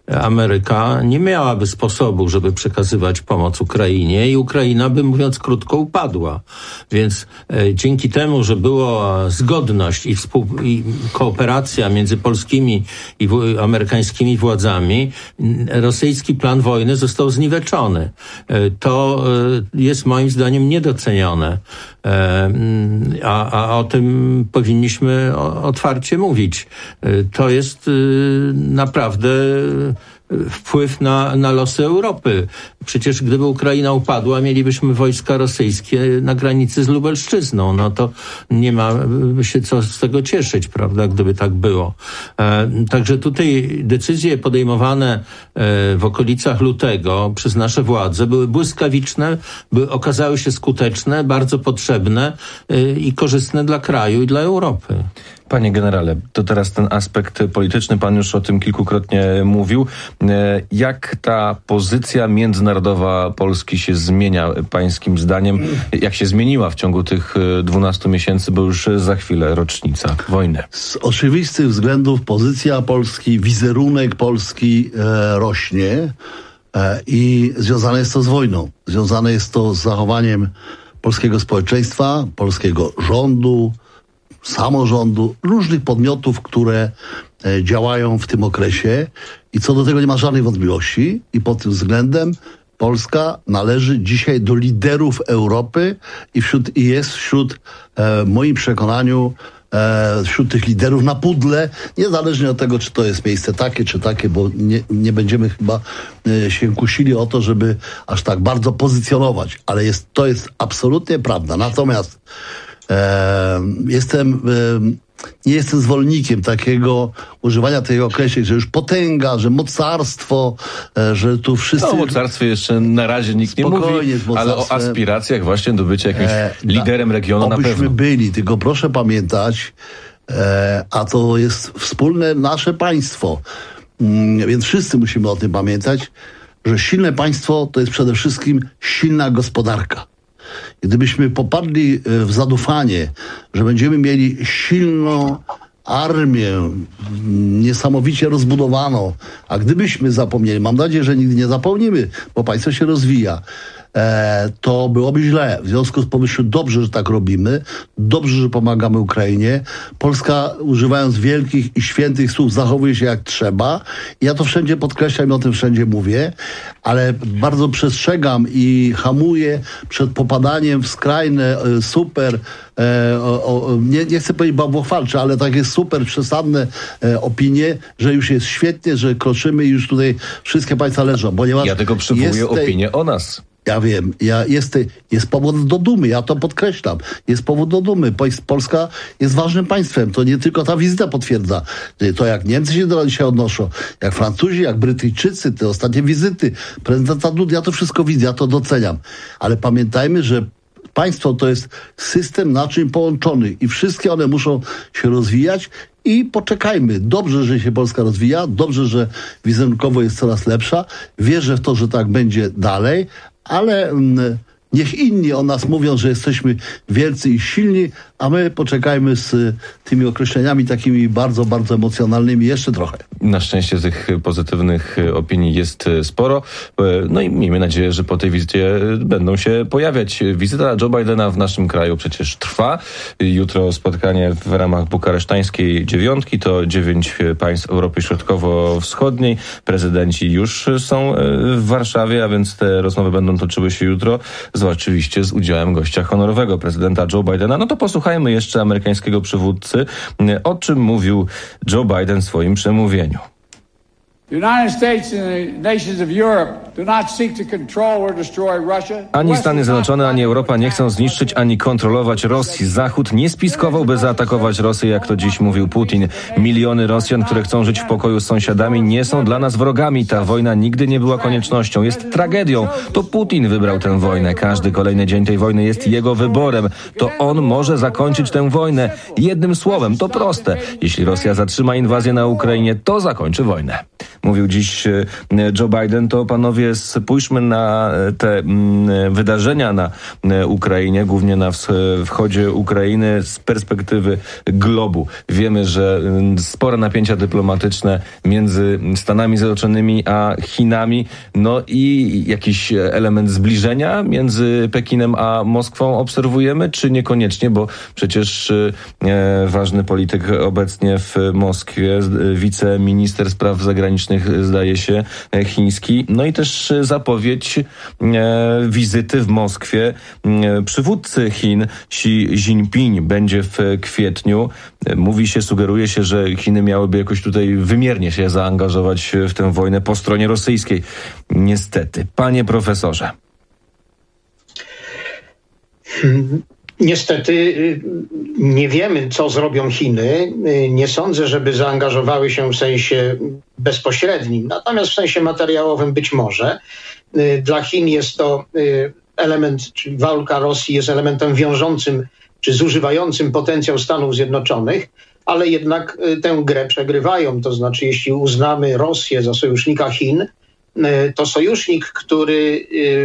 Ameryka nie miałaby sposobu, żeby przekazywać pomoc Ukrainie i Ukraina by, mówiąc krótko, upadła. Więc dzięki temu, że była zgodność i kooperacja między polskimi i amerykańskimi władzami, rosyjski plan wojny został zniweczony. To jest moim zdaniem niedocenione. A o tym powinniśmy otwarcie mówić. To jest naprawdę wpływ na losy Europy. Przecież gdyby Ukraina upadła, mielibyśmy wojska rosyjskie na granicy z Lubelszczyzną. No to nie ma się co z tego cieszyć, prawda, gdyby tak było. Także tutaj decyzje podejmowane w okolicach lutego przez nasze władze były błyskawiczne, okazały się skuteczne, bardzo potrzebne i korzystne dla kraju i dla Europy. Panie generale, to teraz ten aspekt polityczny, pan już o tym kilkukrotnie mówił. Jak ta pozycja międzynarodowa Polski się zmienia, pańskim zdaniem? Jak się zmieniła w ciągu tych 12 miesięcy, bo już za chwilę rocznica wojny? Z oczywistych względów pozycja Polski, wizerunek Polski rośnie i związane jest to z wojną. Związane jest to z zachowaniem polskiego społeczeństwa, polskiego rządu, samorządu, różnych podmiotów, które działają w tym okresie i co do tego nie ma żadnej wątpliwości i pod tym względem Polska należy dzisiaj do liderów Europy i jest wśród, w moim przekonaniu, wśród tych liderów na pudle, niezależnie od tego, czy to jest miejsce takie, czy takie, bo nie będziemy chyba się kusili o to, żeby aż tak bardzo pozycjonować, ale to jest absolutnie prawda. Natomiast nie jestem zwolennikiem takiego używania tego określenia, że już potęga, że mocarstwo, że tu wszyscy... O mocarstwie jeszcze na razie nikt nie mówi, ale o aspiracjach właśnie do bycia jakimś liderem regionu na pewno. Obyśmy byli, tylko proszę pamiętać, a to jest wspólne nasze państwo, więc wszyscy musimy o tym pamiętać, że silne państwo to jest przede wszystkim silna gospodarka. Gdybyśmy popadli w zadufanie, że będziemy mieli silną armię, niesamowicie rozbudowaną, a gdybyśmy zapomnieli, mam nadzieję, że nigdy nie zapomnimy, bo państwo się rozwija, to byłoby źle. W związku z powyższym dobrze, że tak robimy, dobrze, że pomagamy Ukrainie. Polska, używając wielkich i świętych słów, zachowuje się jak trzeba. Ja to wszędzie podkreślam i o tym wszędzie mówię, ale bardzo przestrzegam i hamuję przed popadaniem w skrajne, super, nie chcę powiedzieć bałwochwalcze, ale takie super przesadne opinie, że już jest świetnie, że kroczymy i już tutaj wszystkie państwa leżą. Ponieważ ja tylko przywołuję opinię o nas. Ja wiem, jest powód do dumy, ja to podkreślam. Jest powód do dumy. Polska jest ważnym państwem. To nie tylko ta wizyta potwierdza. To jak Niemcy się do dzisiaj odnoszą, jak Francuzi, jak Brytyjczycy, te ostatnie wizyty, prezydenta Dudy, ja to wszystko widzę, ja to doceniam. Ale pamiętajmy, że państwo to jest system naczyń połączonych i wszystkie one muszą się rozwijać i poczekajmy. Dobrze, że się Polska rozwija, dobrze, że wizerunkowo jest coraz lepsza. Wierzę w to, że tak będzie dalej, ale niech inni o nas mówią, że jesteśmy wielcy i silni, a my poczekajmy z tymi określeniami takimi bardzo, bardzo emocjonalnymi jeszcze trochę. Na szczęście tych pozytywnych opinii jest sporo. No i miejmy nadzieję, że po tej wizycie będą się pojawiać. Wizyta Joe Bidena w naszym kraju przecież trwa. Jutro spotkanie w ramach bukaresztańskiej dziewiątki. To 9 państw Europy Środkowo-Wschodniej. Prezydenci już są w Warszawie, a więc te rozmowy będą toczyły się jutro. Oczywiście z udziałem gościa honorowego, prezydenta Joe Bidena. No to posłuchajmy jeszcze amerykańskiego przywódcy, o czym mówił Joe Biden w swoim przemówieniu. Ani Stany Zjednoczone, ani Europa nie chcą zniszczyć, ani kontrolować Rosji. Zachód nie spiskował, by zaatakować Rosję, jak to dziś mówił Putin. Miliony Rosjan, które chcą żyć w pokoju z sąsiadami, nie są dla nas wrogami. Ta wojna nigdy nie była koniecznością. Jest tragedią. To Putin wybrał tę wojnę. Każdy kolejny dzień tej wojny jest jego wyborem. To on może zakończyć tę wojnę. Jednym słowem, to proste. Jeśli Rosja zatrzyma inwazję na Ukrainie, to zakończy wojnę. mówił dziś Joe Biden, to panowie spójrzmy na te wydarzenia na Ukrainie, głównie na wschodzie Ukrainy z perspektywy globu. Wiemy, że spore napięcia dyplomatyczne między Stanami Zjednoczonymi a Chinami, no i jakiś element zbliżenia między Pekinem a Moskwą obserwujemy, czy niekoniecznie, bo przecież ważny polityk obecnie w Moskwie, wiceminister spraw zagranicznych, zdaje się, chiński, no i też zapowiedź wizyty w Moskwie przywódcy Chin Xi Jinping będzie w kwietniu. Mówi się, sugeruje się, że Chiny miałyby jakoś tutaj wymiernie się zaangażować w tę wojnę po stronie rosyjskiej. Niestety. Panie profesorze. Niestety nie wiemy, co zrobią Chiny. Nie sądzę, żeby zaangażowały się w sensie bezpośrednim, natomiast w sensie materiałowym być może. Dla Chin jest to element, czyli walka Rosji jest elementem wiążącym czy zużywającym potencjał Stanów Zjednoczonych, ale jednak tę grę przegrywają. To znaczy, jeśli uznamy Rosję za sojusznika Chin, to sojusznik, który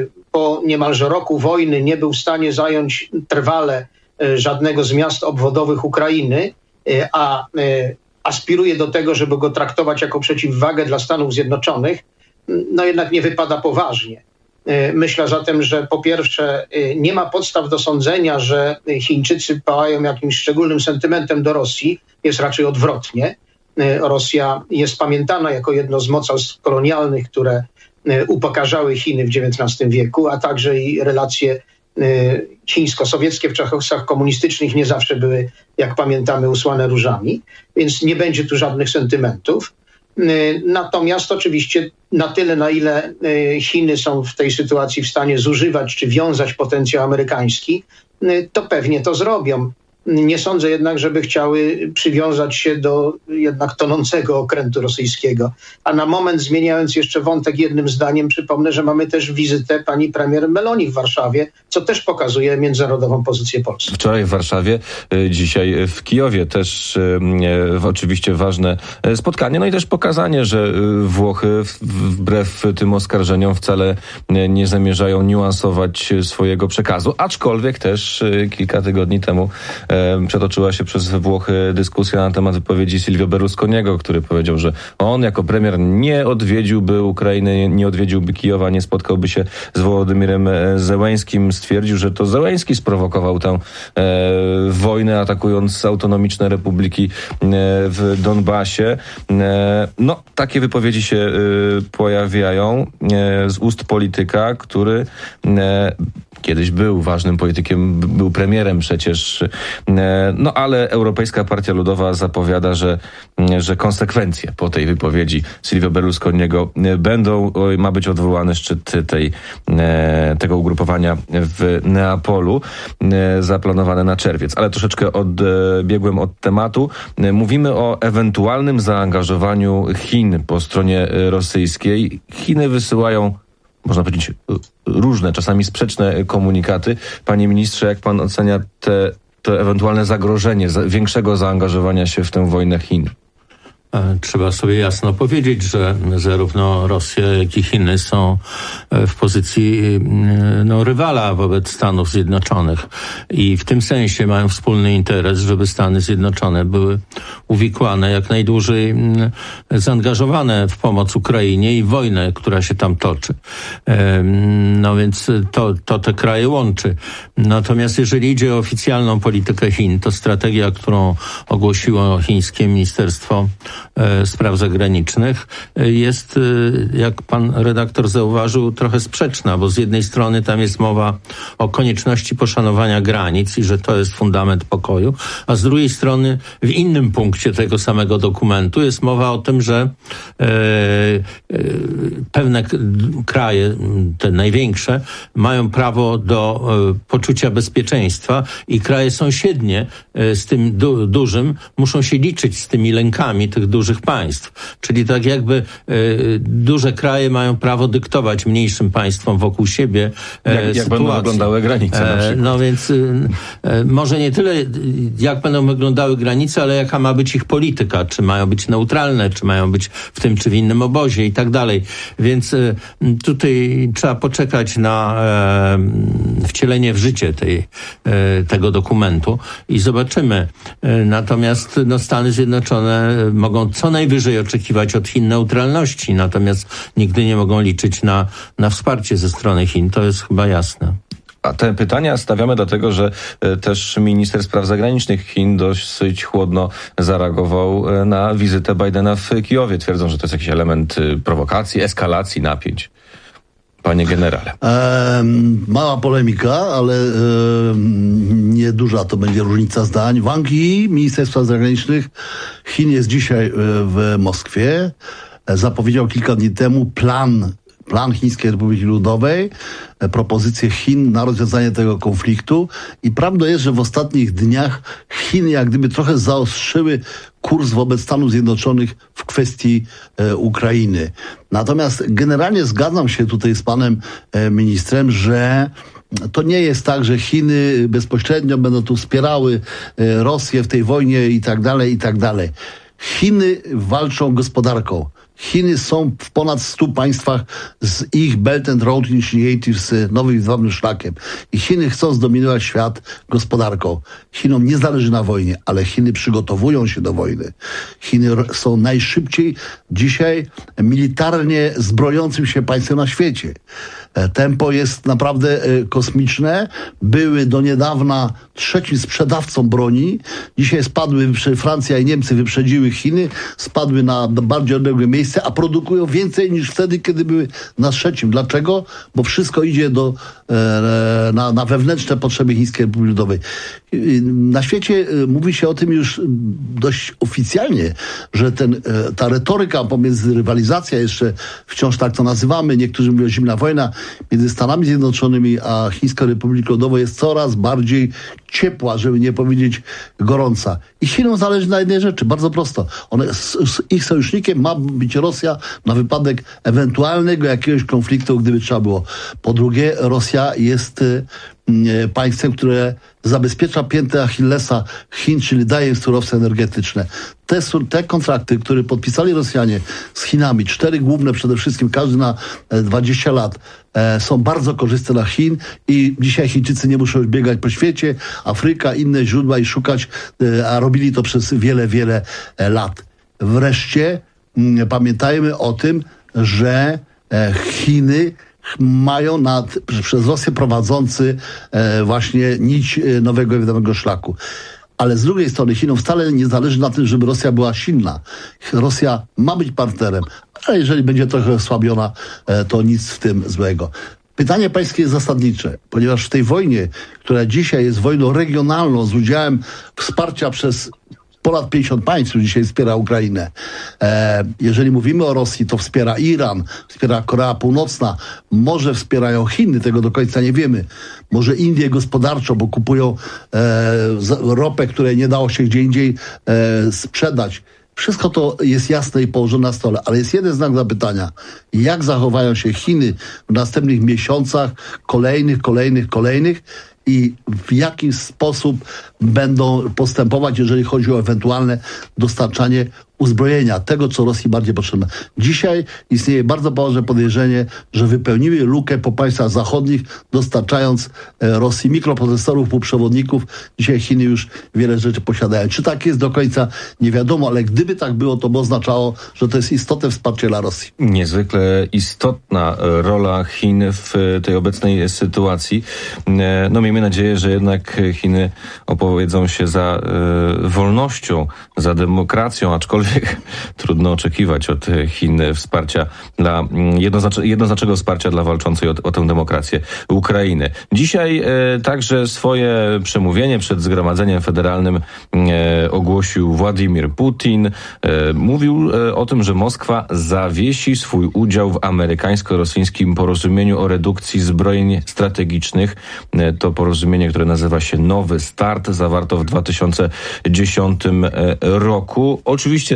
po niemalże roku wojny nie był w stanie zająć trwale żadnego z miast obwodowych Ukrainy, a aspiruje do tego, żeby go traktować jako przeciwwagę dla Stanów Zjednoczonych, no jednak nie wypada poważnie. Myślę zatem, że po pierwsze nie ma podstaw do sądzenia, że Chińczycy pałają jakimś szczególnym sentymentem do Rosji. Jest raczej odwrotnie. Rosja jest pamiętana jako jedno z mocarstw kolonialnych, które upokarzały Chiny w XIX wieku, a także i relacje chińsko-sowieckie w czasach komunistycznych nie zawsze były, jak pamiętamy, usłane różami, więc nie będzie tu żadnych sentymentów. Natomiast oczywiście na tyle, na ile Chiny są w tej sytuacji w stanie zużywać czy wiązać potencjał amerykański, to pewnie to zrobią. Nie sądzę jednak, żeby chciały przywiązać się do jednak tonącego okrętu rosyjskiego. A na moment, zmieniając jeszcze wątek jednym zdaniem, przypomnę, że mamy też wizytę pani premier Meloni w Warszawie, co też pokazuje międzynarodową pozycję Polski. Wczoraj w Warszawie, dzisiaj w Kijowie też oczywiście ważne spotkanie, no i też pokazanie, że Włochy wbrew tym oskarżeniom wcale nie zamierzają niuansować swojego przekazu, aczkolwiek też kilka tygodni temu przetoczyła się przez Włochy dyskusja na temat wypowiedzi Silvio Berlusconiego, który powiedział, że on jako premier nie odwiedziłby Ukrainy, nie odwiedziłby Kijowa, nie spotkałby się z Wołodymirem Zełeńskim. Stwierdził, że to Zełeński sprowokował tę wojnę, atakując autonomiczne republiki w Donbasie. No, takie wypowiedzi się pojawiają z ust polityka, który kiedyś był ważnym politykiem, był premierem przecież, no ale Europejska Partia Ludowa zapowiada, że konsekwencje po tej wypowiedzi Silvio Berlusconiego będą, ma być odwołany szczyt tego ugrupowania w Neapolu, zaplanowany na czerwiec. Ale troszeczkę odbiegłem od tematu. Mówimy o ewentualnym zaangażowaniu Chin po stronie rosyjskiej. Chiny wysyłają, można powiedzieć, różne, czasami sprzeczne komunikaty. Panie ministrze, jak pan ocenia to ewentualne zagrożenie większego zaangażowania się w tę wojnę Chin? Trzeba sobie jasno powiedzieć, że zarówno Rosja, jak i Chiny są w pozycji rywala wobec Stanów Zjednoczonych i w tym sensie mają wspólny interes, żeby Stany Zjednoczone były uwikłane, jak najdłużej zaangażowane w pomoc Ukrainie i wojnę, która się tam toczy. No więc to te kraje łączy. Natomiast jeżeli idzie o oficjalną politykę Chin, to strategia, którą ogłosiło chińskie Ministerstwo Spraw Zagranicznych, jest, jak pan redaktor zauważył, trochę sprzeczna, bo z jednej strony tam jest mowa o konieczności poszanowania granic i że to jest fundament pokoju, a z drugiej strony w innym punkcie tego samego dokumentu jest mowa o tym, że pewne kraje, te największe, mają prawo do poczucia bezpieczeństwa i kraje sąsiednie z tym dużym muszą się liczyć z tymi lękami tych dużych państw. Czyli tak jakby duże kraje mają prawo dyktować mniejszym państwom wokół siebie jak będą wyglądały granice na przykład. No więc może nie tyle jak będą wyglądały granice, ale jaka ma być ich polityka. Czy mają być neutralne, czy mają być w tym czy w innym obozie i tak dalej. Więc tutaj trzeba poczekać na wcielenie w życie tego dokumentu i zobaczymy. Natomiast Stany Zjednoczone mogą co najwyżej oczekiwać od Chin neutralności, natomiast nigdy nie mogą liczyć na wsparcie ze strony Chin. To jest chyba jasne. A te pytania stawiamy dlatego, że też minister spraw zagranicznych Chin dosyć chłodno zareagował na wizytę Bidena w Kijowie. Twierdzą, że to jest jakiś element prowokacji, eskalacji napięć. Panie generale. Mała polemika, ale nieduża to będzie różnica zdań. Wang Yi, minister spraw zagranicznych Chin, jest dzisiaj w Moskwie. Zapowiedział kilka dni temu plan Chińskiej Republiki Ludowej, propozycje Chin na rozwiązanie tego konfliktu i prawdą jest, że w ostatnich dniach Chiny jak gdyby trochę zaostrzyły kurs wobec Stanów Zjednoczonych w kwestii Ukrainy. Natomiast generalnie zgadzam się tutaj z panem ministrem, że to nie jest tak, że Chiny bezpośrednio będą tu wspierały Rosję w tej wojnie i tak dalej, i tak dalej. Chiny walczą gospodarką. Chiny są w ponad 100 państwach z ich Belt and Road Initiative, z nowym jedwabnym szlakiem. I Chiny chcą zdominować świat gospodarką. Chinom nie zależy na wojnie, ale Chiny przygotowują się do wojny. Chiny są najszybciej dzisiaj militarnie zbrojącym się państwem na świecie. Tempo jest naprawdę kosmiczne. Były do niedawna trzecim sprzedawcą broni. Dzisiaj Francja i Niemcy wyprzedziły Chiny, spadły na bardziej odległe miejsce, a produkują więcej niż wtedy, kiedy były na trzecim. Dlaczego? Bo wszystko idzie na wewnętrzne potrzeby Chińskiej Republiki Ludowej. Na świecie mówi się o tym już dość oficjalnie, że ta retoryka pomiędzy rywalizacja, jeszcze wciąż tak to nazywamy, niektórzy mówią zimna wojna, między Stanami Zjednoczonymi a Chińską Republiką Ludową jest coraz bardziej ciepła, żeby nie powiedzieć gorąca. I Chinom zależy na jednej rzeczy, bardzo prosto. Ich sojusznikiem ma być Rosja na wypadek ewentualnego jakiegoś konfliktu, gdyby trzeba było. Po drugie, Rosja jest państwem, które zabezpiecza piętę Achillesa Chin, czyli daje im surowce energetyczne. Te kontrakty, które podpisali Rosjanie z Chinami, 4 główne przede wszystkim, każdy na 20 lat, są bardzo korzystne dla Chin i dzisiaj Chińczycy nie muszą już biegać po świecie, Afryka, inne źródła i szukać, a robili to przez wiele, wiele lat. Wreszcie pamiętajmy o tym, że Chiny mają przez Rosję prowadzący właśnie nić nowego jedwabnego szlaku. Ale z drugiej strony Chinom wcale nie zależy na tym, żeby Rosja była silna. Rosja ma być partnerem, ale jeżeli będzie trochę osłabiona, to nic w tym złego. Pytanie pańskie jest zasadnicze, ponieważ w tej wojnie, która dzisiaj jest wojną regionalną z udziałem wsparcia przez ponad 50 państw dzisiaj wspiera Ukrainę. Jeżeli mówimy o Rosji, to wspiera Iran, wspiera Korea Północna, może wspierają Chiny, tego do końca nie wiemy. Może Indie gospodarczo, bo kupują ropę, której nie dało się gdzie indziej sprzedać. Wszystko to jest jasne i położone na stole, ale jest jeden znak zapytania. Jak zachowają się Chiny w następnych miesiącach, kolejnych i w jaki sposób będą postępować, jeżeli chodzi o ewentualne dostarczanie uzbrojenia, tego, co Rosji bardziej potrzebne. Dzisiaj istnieje bardzo poważne podejrzenie, że wypełniły lukę po państwach zachodnich, dostarczając Rosji mikroprocesorów, półprzewodników. Dzisiaj Chiny już wiele rzeczy posiadają. Czy tak jest do końca, nie wiadomo, ale gdyby tak było, to by oznaczało, że to jest istotne wsparcie dla Rosji. Niezwykle istotna rola Chin w tej obecnej sytuacji. No miejmy nadzieję, że jednak Chiny opowiedzą się za wolnością, za demokracją, aczkolwiek trudno oczekiwać od Chin wsparcia dla jednoznacznego wsparcia dla walczącej o tę demokrację Ukrainy. Dzisiaj także swoje przemówienie przed Zgromadzeniem Federalnym ogłosił Władimir Putin. Mówił o tym, że Moskwa zawiesi swój udział w amerykańsko-rosyjskim porozumieniu o redukcji zbrojeń strategicznych. To porozumienie, które nazywa się Nowy Start, zawarto w 2010 roku. Oczywiście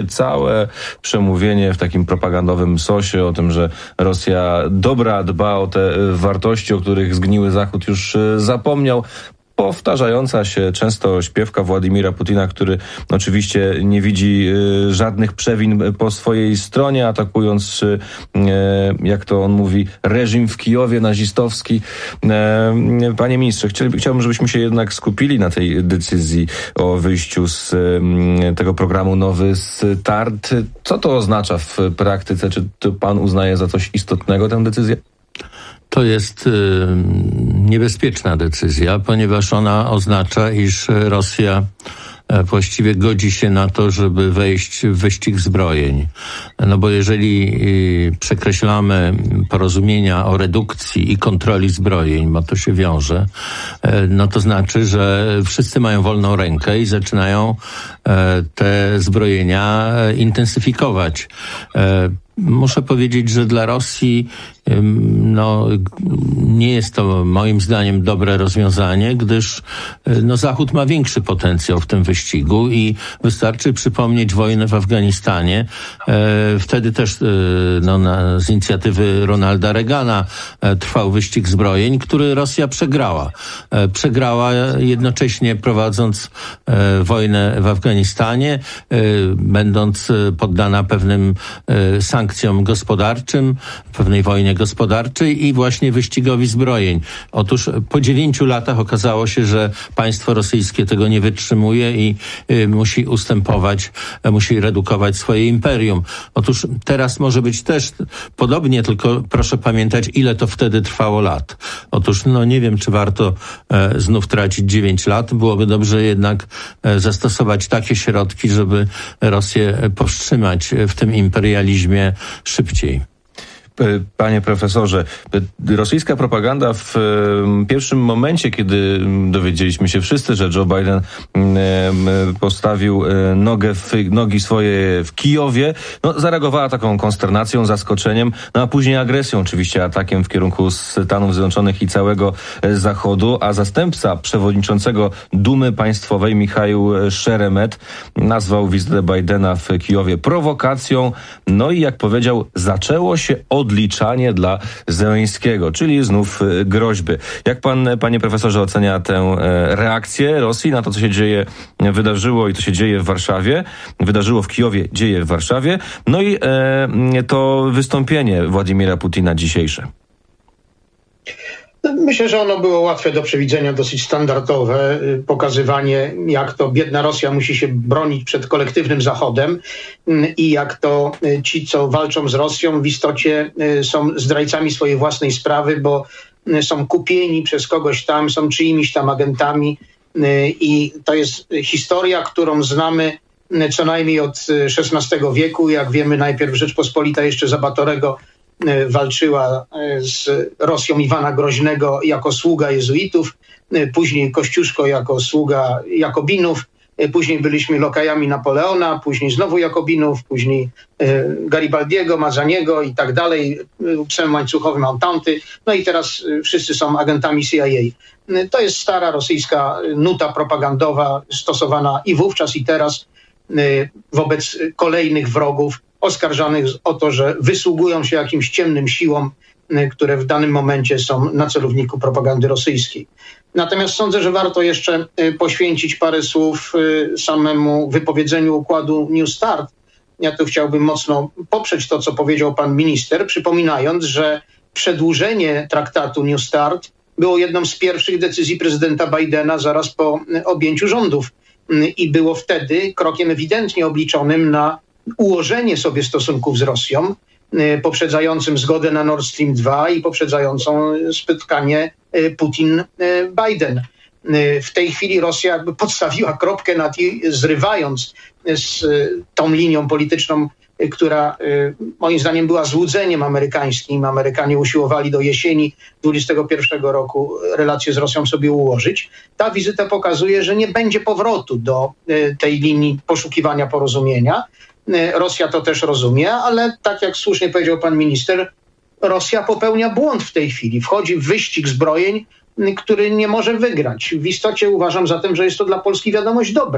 całe przemówienie w takim propagandowym sosie o tym, że Rosja dobra dba o te wartości, o których zgniły Zachód już zapomniał. Powtarzająca się często śpiewka Władimira Putina, który oczywiście nie widzi żadnych przewin po swojej stronie, atakując, jak to on mówi, reżim w Kijowie nazistowski. Panie ministrze, chciałbym, żebyśmy się jednak skupili na tej decyzji o wyjściu z tego programu Nowy Start. Co to oznacza w praktyce? Czy to pan uznaje za coś istotnego tę decyzję? To jest niebezpieczna decyzja, ponieważ ona oznacza, iż Rosja właściwie godzi się na to, żeby wejść w wyścig zbrojeń. No bo jeżeli przekreślamy porozumienia o redukcji i kontroli zbrojeń, bo to się wiąże, no to znaczy, że wszyscy mają wolną rękę i zaczynają te zbrojenia intensyfikować. Muszę powiedzieć, że dla Rosji nie jest to moim zdaniem dobre rozwiązanie, gdyż Zachód ma większy potencjał w tym wyścigu i wystarczy przypomnieć wojnę w Afganistanie. Wtedy też z inicjatywy Ronalda Reagana trwał wyścig zbrojeń, który Rosja przegrała. Przegrała jednocześnie prowadząc wojnę w Afganistanie, będąc poddana pewnym sankcjom gospodarczym, pewnej wojnie gospodarczej i właśnie wyścigowi zbrojeń. Otóż po 9 latach okazało się, że państwo rosyjskie tego nie wytrzymuje i musi ustępować, musi redukować swoje imperium. Otóż teraz może być też podobnie, tylko proszę pamiętać, ile to wtedy trwało lat. Otóż nie wiem, czy warto znów tracić 9 lat. Byłoby dobrze jednak zastosować takie środki, żeby Rosję powstrzymać w tym imperializmie szybciej. Panie profesorze, rosyjska propaganda w pierwszym momencie, kiedy dowiedzieliśmy się wszyscy, że Joe Biden postawił nogi swoje w Kijowie, zareagowała taką konsternacją, zaskoczeniem, a później agresją, oczywiście atakiem w kierunku Stanów Zjednoczonych i całego Zachodu, a zastępca przewodniczącego Dumy Państwowej, Michaił Szeremet, nazwał wizytę Bidena w Kijowie prowokacją, i jak powiedział, zaczęło się odliczanie dla Zełenskiego, czyli znów groźby. Jak pan, panie profesorze, ocenia tę reakcję Rosji na to, co się wydarzyło i co się dzieje w Warszawie, wydarzyło w Kijowie, dzieje w Warszawie, i to wystąpienie Władimira Putina dzisiejsze? Myślę, że ono było łatwe do przewidzenia, dosyć standardowe. Pokazywanie, jak to biedna Rosja musi się bronić przed kolektywnym Zachodem i jak to ci, co walczą z Rosją, w istocie są zdrajcami swojej własnej sprawy, bo są kupieni przez kogoś tam, są czyimiś tam agentami i to jest historia, którą znamy co najmniej od XVI wieku. Jak wiemy, najpierw Rzeczpospolita jeszcze za Batorego walczyła z Rosją Iwana Groźnego jako sługa jezuitów, później Kościuszko jako sługa Jakobinów, później byliśmy lokajami Napoleona, później znowu Jakobinów, później Garibaldiego, Mazzaniego i tak dalej, psem łańcuchowym Ententy, i teraz wszyscy są agentami CIA. To jest stara rosyjska nuta propagandowa stosowana i wówczas, i teraz wobec kolejnych wrogów, oskarżanych o to, że wysługują się jakimś ciemnym siłom, które w danym momencie są na celowniku propagandy rosyjskiej. Natomiast sądzę, że warto jeszcze poświęcić parę słów samemu wypowiedzeniu układu New Start. Ja tu chciałbym mocno poprzeć to, co powiedział pan minister, przypominając, że przedłużenie traktatu New Start było jedną z pierwszych decyzji prezydenta Bidena zaraz po objęciu rządów i było wtedy krokiem ewidentnie obliczonym na ułożenie sobie stosunków z Rosją, poprzedzającym zgodę na Nord Stream 2 i poprzedzającą spotkanie Putin-Biden. W tej chwili Rosja jakby podstawiła kropkę nad i, zrywając z tą linią polityczną, która moim zdaniem była złudzeniem amerykańskim. Amerykanie usiłowali do jesieni 2021 roku relacje z Rosją sobie ułożyć. Ta wizyta pokazuje, że nie będzie powrotu do tej linii poszukiwania porozumienia. Rosja to też rozumie, ale tak jak słusznie powiedział pan minister, Rosja popełnia błąd w tej chwili. Wchodzi w wyścig zbrojeń, który nie może wygrać. W istocie uważam zatem, że jest to dla Polski wiadomość dobra.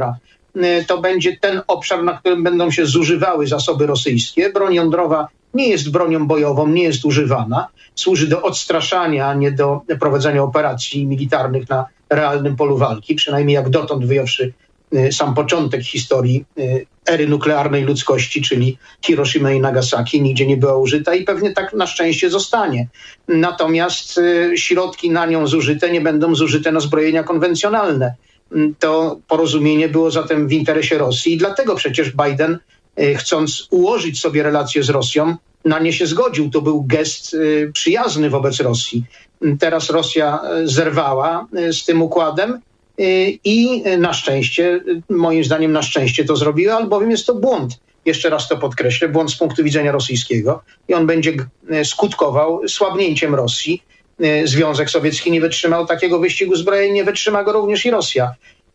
to będzie ten obszar, na którym będą się zużywały zasoby rosyjskie. Broń jądrowa nie jest bronią bojową, nie jest używana. Służy do odstraszania, a nie do prowadzenia operacji militarnych na realnym polu walki, przynajmniej jak dotąd, wyjąwszy sam początek historii ery nuklearnej ludzkości, czyli Hiroshima i Nagasaki, nigdzie nie była użyta i pewnie tak na szczęście zostanie. Natomiast środki na nią zużyte nie będą zużyte na zbrojenia konwencjonalne. To porozumienie było zatem w interesie Rosji i dlatego przecież Biden, chcąc ułożyć sobie relacje z Rosją, na nie się zgodził. To był gest przyjazny wobec Rosji. Teraz Rosja zerwała z tym układem i na szczęście, moim zdaniem na szczęście to zrobiła, albowiem jest to błąd. Jeszcze raz to podkreślę, błąd z punktu widzenia rosyjskiego i on będzie skutkował słabnięciem Rosji. Związek Sowiecki nie wytrzymał takiego wyścigu zbrojeń, nie wytrzyma go również i Rosja.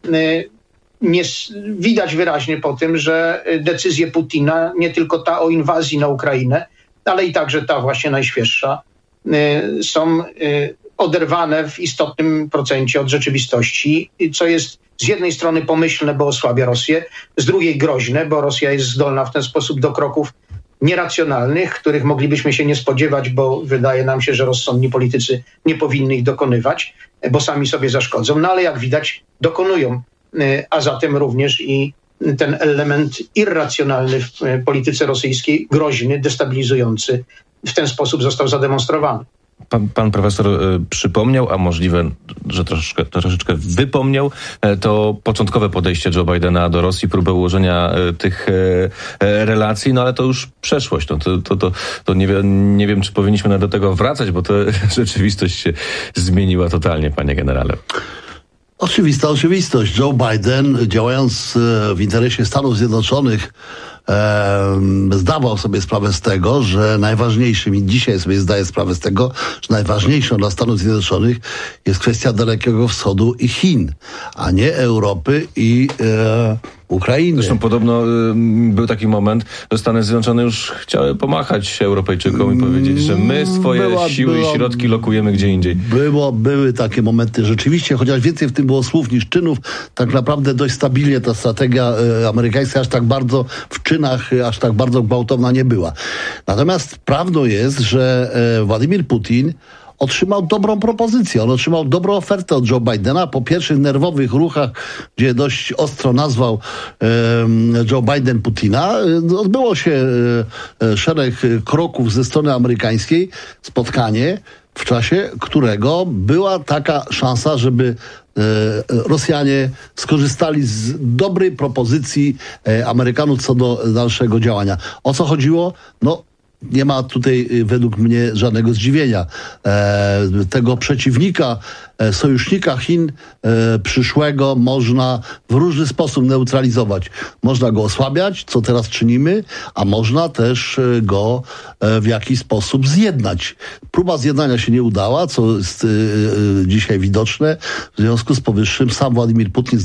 Widać wyraźnie po tym, że decyzje Putina, nie tylko ta o inwazji na Ukrainę, ale i także ta właśnie najświeższa, są oderwane w istotnym procencie od rzeczywistości, co jest z jednej strony pomyślne, bo osłabia Rosję, z drugiej groźne, bo Rosja jest zdolna w ten sposób do kroków nieracjonalnych, których moglibyśmy się nie spodziewać, bo wydaje nam się, że rozsądni politycy nie powinny ich dokonywać, bo sami sobie zaszkodzą. No ale jak widać, dokonują, a zatem również i ten element irracjonalny w polityce rosyjskiej, groźny, destabilizujący, w ten sposób został zademonstrowany. Pan profesor przypomniał, a możliwe, że troszeczkę wypomniał, to początkowe podejście Joe Bidena do Rosji, próbę ułożenia tych relacji, no ale to już przeszłość. No, to nie wiem, czy powinniśmy do tego wracać, bo to rzeczywistość się zmieniła totalnie, panie generale. Oczywista oczywistość. Joe Biden, działając w interesie Stanów Zjednoczonych, zdawał sobie sprawę z tego, że najważniejszym, i dzisiaj sobie zdaje sprawę z tego, że najważniejszą dla Stanów Zjednoczonych jest kwestia Dalekiego Wschodu i Chin, a nie Europy i Ukrainy. Zresztą podobno był taki moment, że Stany Zjednoczone już chciały pomachać Europejczykom i powiedzieć, że my swoje siły i środki lokujemy gdzie indziej. Były takie momenty rzeczywiście, chociaż więcej w tym było słów niż czynów. Tak naprawdę dość stabilnie ta strategia amerykańska aż tak bardzo w czynach, aż tak bardzo gwałtowna nie była. Natomiast prawdą jest, że Władimir Putin otrzymał dobrą propozycję. On otrzymał dobrą ofertę od Joe Bidena po pierwszych nerwowych ruchach, gdzie dość ostro nazwał Joe Biden Putina. Odbyło się szereg kroków ze strony amerykańskiej, spotkanie, w czasie którego była taka szansa, żeby Rosjanie skorzystali z dobrej propozycji Amerykanów co do dalszego działania. O co chodziło? No, nie ma tutaj według mnie żadnego zdziwienia. Tego przeciwnika, sojusznika Chin przyszłego można w różny sposób neutralizować. Można go osłabiać, co teraz czynimy, a można też go w jakiś sposób zjednać. Próba zjednania się nie udała, co jest dzisiaj widoczne. W związku z powyższym sam Władimir Putin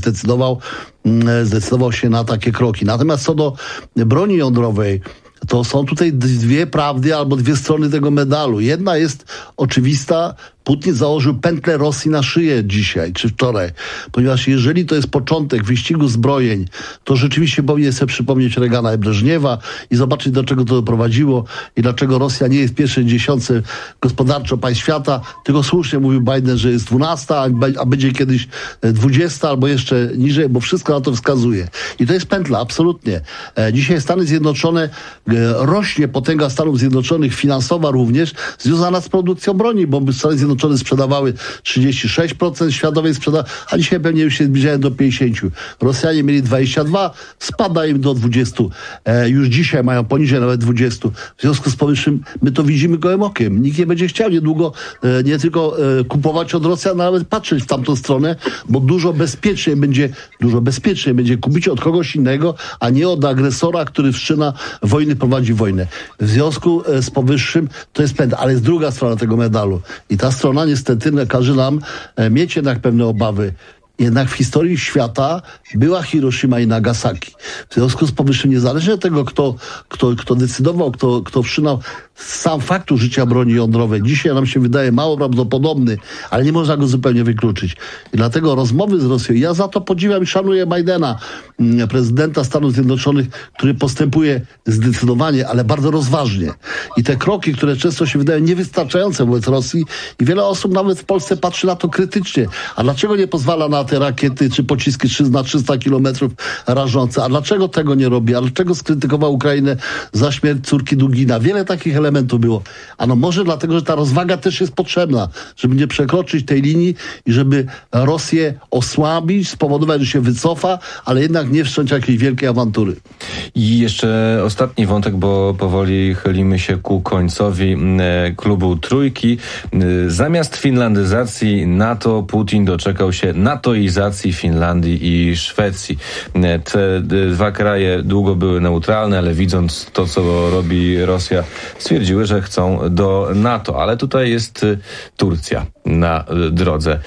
zdecydował się na takie kroki. Natomiast co do broni jądrowej, to są tutaj dwie prawdy albo dwie strony tego medalu. Jedna jest oczywista. Putin założył pętlę Rosji na szyję dzisiaj czy wczoraj, ponieważ jeżeli to jest początek wyścigu zbrojeń, to rzeczywiście powinien sobie przypomnieć Reagana i Breżniewa i zobaczyć, do czego to doprowadziło i dlaczego Rosja nie jest w pierwszej dziesiątce gospodarczo państw świata, tylko słusznie mówił Biden, że jest 12, a będzie kiedyś 20 albo jeszcze niżej, bo wszystko na to wskazuje. I to jest pętla, absolutnie. Dzisiaj Stany Zjednoczone, rośnie potęga Stanów Zjednoczonych, finansowa również, związana z produkcją broni, bo Stany Zjednoczone sprzedawały 36% światowej sprzedaży, a dzisiaj pewnie już się zbliżają do 50%. Rosjanie mieli 22%, spada im do 20%. Już dzisiaj mają poniżej nawet 20%. W związku z powyższym my to widzimy gołym okiem. Nikt nie będzie chciał niedługo nie tylko kupować od Rosjan, nawet patrzeć w tamtą stronę, bo dużo bezpieczniej będzie kupić od kogoś innego, a nie od agresora, który wszczyna wojny, prowadzi wojnę. W związku z powyższym to jest pęd, ale jest druga strona tego medalu. I ta strona niestety każe nam mieć jednak pewne obawy. Jednak w historii świata była Hiroshima i Nagasaki. W związku z powyższym, niezależnie od tego, kto decydował, kto wszczynał sam fakt użycia broni jądrowej dzisiaj nam się wydaje mało prawdopodobny, ale nie można go zupełnie wykluczyć. I dlatego rozmowy z Rosją, ja za to podziwiam i szanuję Bidena, prezydenta Stanów Zjednoczonych, który postępuje zdecydowanie, ale bardzo rozważnie. I te kroki, które często się wydają niewystarczające wobec Rosji i wiele osób nawet w Polsce patrzy na to krytycznie. A dlaczego nie pozwala na te rakiety czy pociski na 300 kilometrów rażące? A dlaczego tego nie robi? A dlaczego skrytykował Ukrainę za śmierć córki Dugina? Wiele takich elementów było. Ano może dlatego, że ta rozwaga też jest potrzebna, żeby nie przekroczyć tej linii i żeby Rosję osłabić, spowodować, że się wycofa, ale jednak nie wszcząć jakiejś wielkiej awantury. I jeszcze ostatni wątek, bo powoli chylimy się ku końcowi klubu Trójki. Zamiast finlandyzacji NATO Putin doczekał się natoizacji Finlandii i Szwecji. Te dwa kraje długo były neutralne, ale widząc to, co robi Rosja, stwierdziły, że chcą do NATO. Ale tutaj jest Turcja na drodze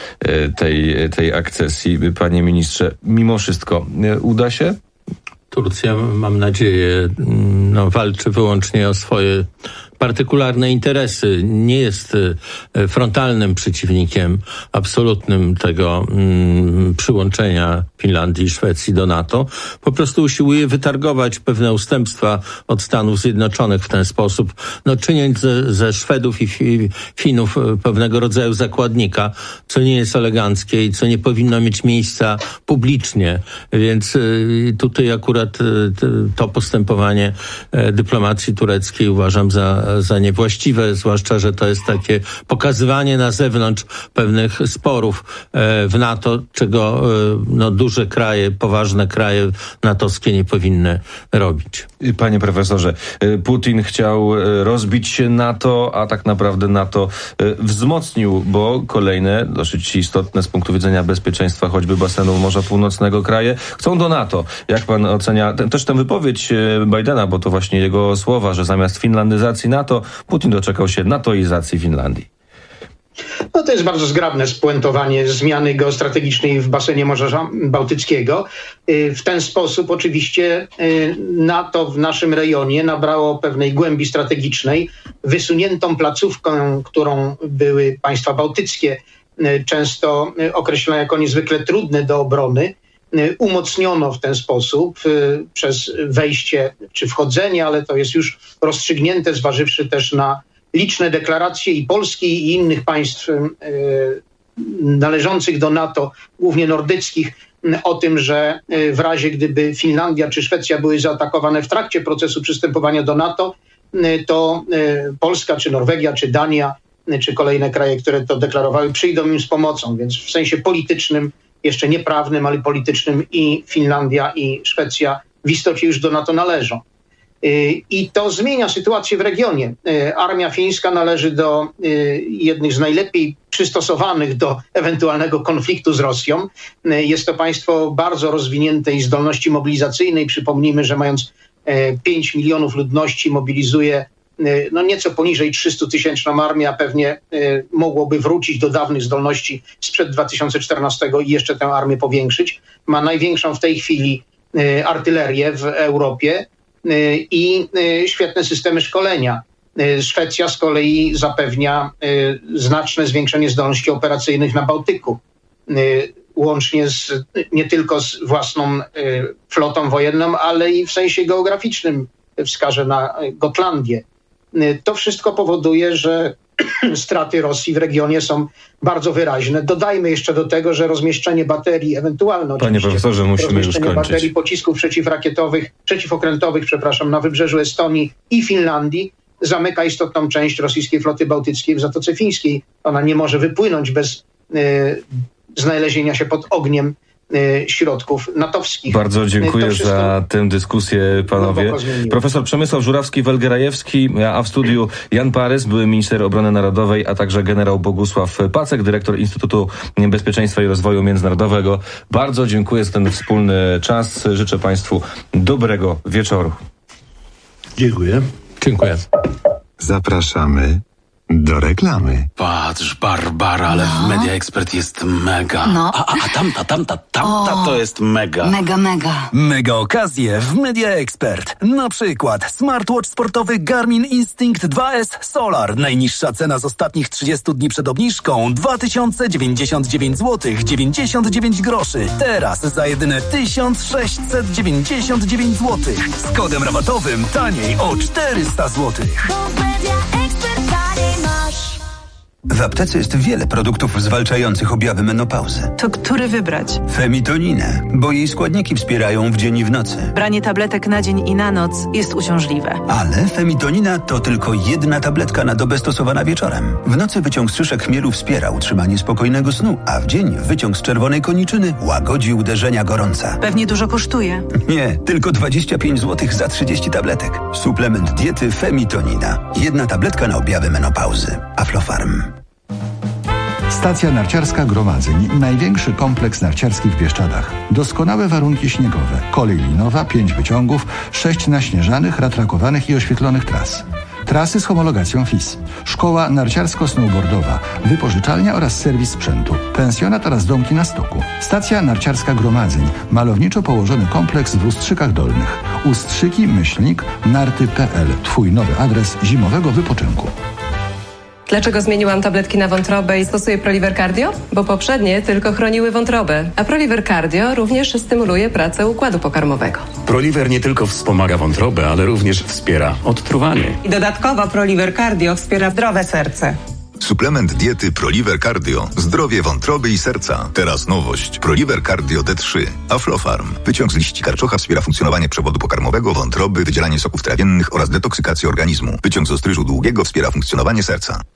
tej akcesji. Panie ministrze, mimo wszystko uda się? Turcja, mam nadzieję, walczy wyłącznie o swoje partykularne interesy. Nie jest frontalnym przeciwnikiem absolutnym tego przyłączenia Finlandii i Szwecji do NATO. Po prostu usiłuje wytargować pewne ustępstwa od Stanów Zjednoczonych w ten sposób, czyniąc ze Szwedów i Finów pewnego rodzaju zakładnika, co nie jest eleganckie i co nie powinno mieć miejsca publicznie. Więc tutaj akurat to postępowanie dyplomacji tureckiej uważam za niewłaściwe, zwłaszcza, że to jest takie pokazywanie na zewnątrz pewnych sporów w NATO, czego duże kraje, poważne kraje natowskie nie powinny robić. Panie profesorze, Putin chciał rozbić się NATO, a tak naprawdę NATO wzmocnił, bo kolejne, dosyć istotne z punktu widzenia bezpieczeństwa choćby basenu Morza Północnego kraje chcą do NATO. Jak pan ocenia też tę wypowiedź Bidena, bo to właśnie jego słowa, że zamiast finlandyzacji NATO Putin doczekał się natoizacji Finlandii? No to jest bardzo zgrabne spuentowanie zmiany geostrategicznej w basenie Morza Bałtyckiego. W ten sposób oczywiście NATO w naszym rejonie nabrało pewnej głębi strategicznej, wysuniętą placówką, którą były państwa bałtyckie, często określane jako niezwykle trudne do obrony, umocniono w ten sposób przez wejście czy wchodzenie, ale to jest już rozstrzygnięte, zważywszy też na liczne deklaracje i Polski i innych państw należących do NATO, głównie nordyckich, o tym, że w razie gdyby Finlandia czy Szwecja były zaatakowane w trakcie procesu przystępowania do NATO, to Polska czy Norwegia czy Dania czy kolejne kraje, które to deklarowały, przyjdą im z pomocą. Więc w sensie politycznym, jeszcze nie prawnym, ale politycznym i Finlandia i Szwecja w istocie już do NATO należą. I to zmienia sytuację w regionie. Armia fińska należy do jednych z najlepiej przystosowanych do ewentualnego konfliktu z Rosją. Jest to państwo bardzo rozwiniętej zdolności mobilizacyjnej. Przypomnijmy, że mając 5 milionów ludności mobilizuje nieco poniżej 300-tysięczną armię, a pewnie mogłoby wrócić do dawnych zdolności sprzed 2014 i jeszcze tę armię powiększyć. Ma największą w tej chwili artylerię w Europie i świetne systemy szkolenia. Szwecja z kolei zapewnia znaczne zwiększenie zdolności operacyjnych na Bałtyku, łącznie nie tylko z własną flotą wojenną, ale i w sensie geograficznym wskażę na Gotlandię. To wszystko powoduje, że straty Rosji w regionie są bardzo wyraźne. Dodajmy jeszcze do tego, że rozmieszczenie baterii, ewentualne Panie profesorze, musimy już kończyć. Baterii pocisków przeciwokrętowych, na wybrzeżu Estonii i Finlandii zamyka istotną część rosyjskiej floty bałtyckiej w Zatoce Fińskiej. Ona nie może wypłynąć bez znalezienia się pod ogniem środków natowskich. Bardzo dziękuję za tę dyskusję, panowie. Profesor Przemysław Żurawski-Welgerajewski, a w studiu Jan Parys, były minister obrony narodowej, a także generał Bogusław Pacek, dyrektor Instytutu Bezpieczeństwa i Rozwoju Międzynarodowego. Bardzo dziękuję za ten wspólny czas. Życzę państwu dobrego wieczoru. Dziękuję. Dziękuję. Zapraszamy Do reklamy. Patrz, Barbara, ale w Media Expert jest mega. No. A tamta to jest mega. Mega. Mega okazje w Media Expert. Na przykład smartwatch sportowy Garmin Instinct 2S Solar. Najniższa cena z ostatnich 30 dni przed obniżką 2099 zł 99 groszy. Teraz za jedyne 1699 zł. Z kodem rabatowym taniej o 400 zł. W aptece jest wiele produktów zwalczających objawy menopauzy. To który wybrać? Femitoninę, bo jej składniki wspierają w dzień i w nocy. Branie tabletek na dzień i na noc jest uciążliwe. Ale femitonina to tylko jedna tabletka na dobę stosowana wieczorem. W nocy wyciąg z szyszek chmielu wspiera utrzymanie spokojnego snu, a w dzień wyciąg z czerwonej koniczyny łagodzi uderzenia gorąca. Pewnie dużo kosztuje. Nie, tylko 25 zł za 30 tabletek. Suplement diety Femitonina. Jedna tabletka na objawy menopauzy. Aflofarm. Stacja narciarska Gromadzeń. Największy kompleks narciarski w Bieszczadach. Doskonałe warunki śniegowe. Kolej linowa, 5 wyciągów, 6 naśnieżanych, ratrakowanych i oświetlonych tras. Trasy z homologacją FIS. Szkoła narciarsko-snowboardowa. Wypożyczalnia oraz serwis sprzętu. Pensjonat oraz domki na stoku. Stacja narciarska Gromadzeń. Malowniczo położony kompleks w Ustrzykach Dolnych. Ustrzyki-narty.pl. Twój nowy adres zimowego wypoczynku. Dlaczego zmieniłam tabletki na wątrobę i stosuję Proliver Cardio? Bo poprzednie tylko chroniły wątrobę, a Proliver Cardio również stymuluje pracę układu pokarmowego. Proliver nie tylko wspomaga wątrobę, ale również wspiera odtruwanie. I dodatkowo Proliver Cardio wspiera zdrowe serce. Suplement diety Proliver Cardio. Zdrowie wątroby i serca. Teraz nowość. Proliver Cardio D3. Aflofarm. Wyciąg z liści karczocha wspiera funkcjonowanie przewodu pokarmowego, wątroby, wydzielanie soków trawiennych oraz detoksykację organizmu. Wyciąg z ostryżu długiego wspiera funkcjonowanie serca.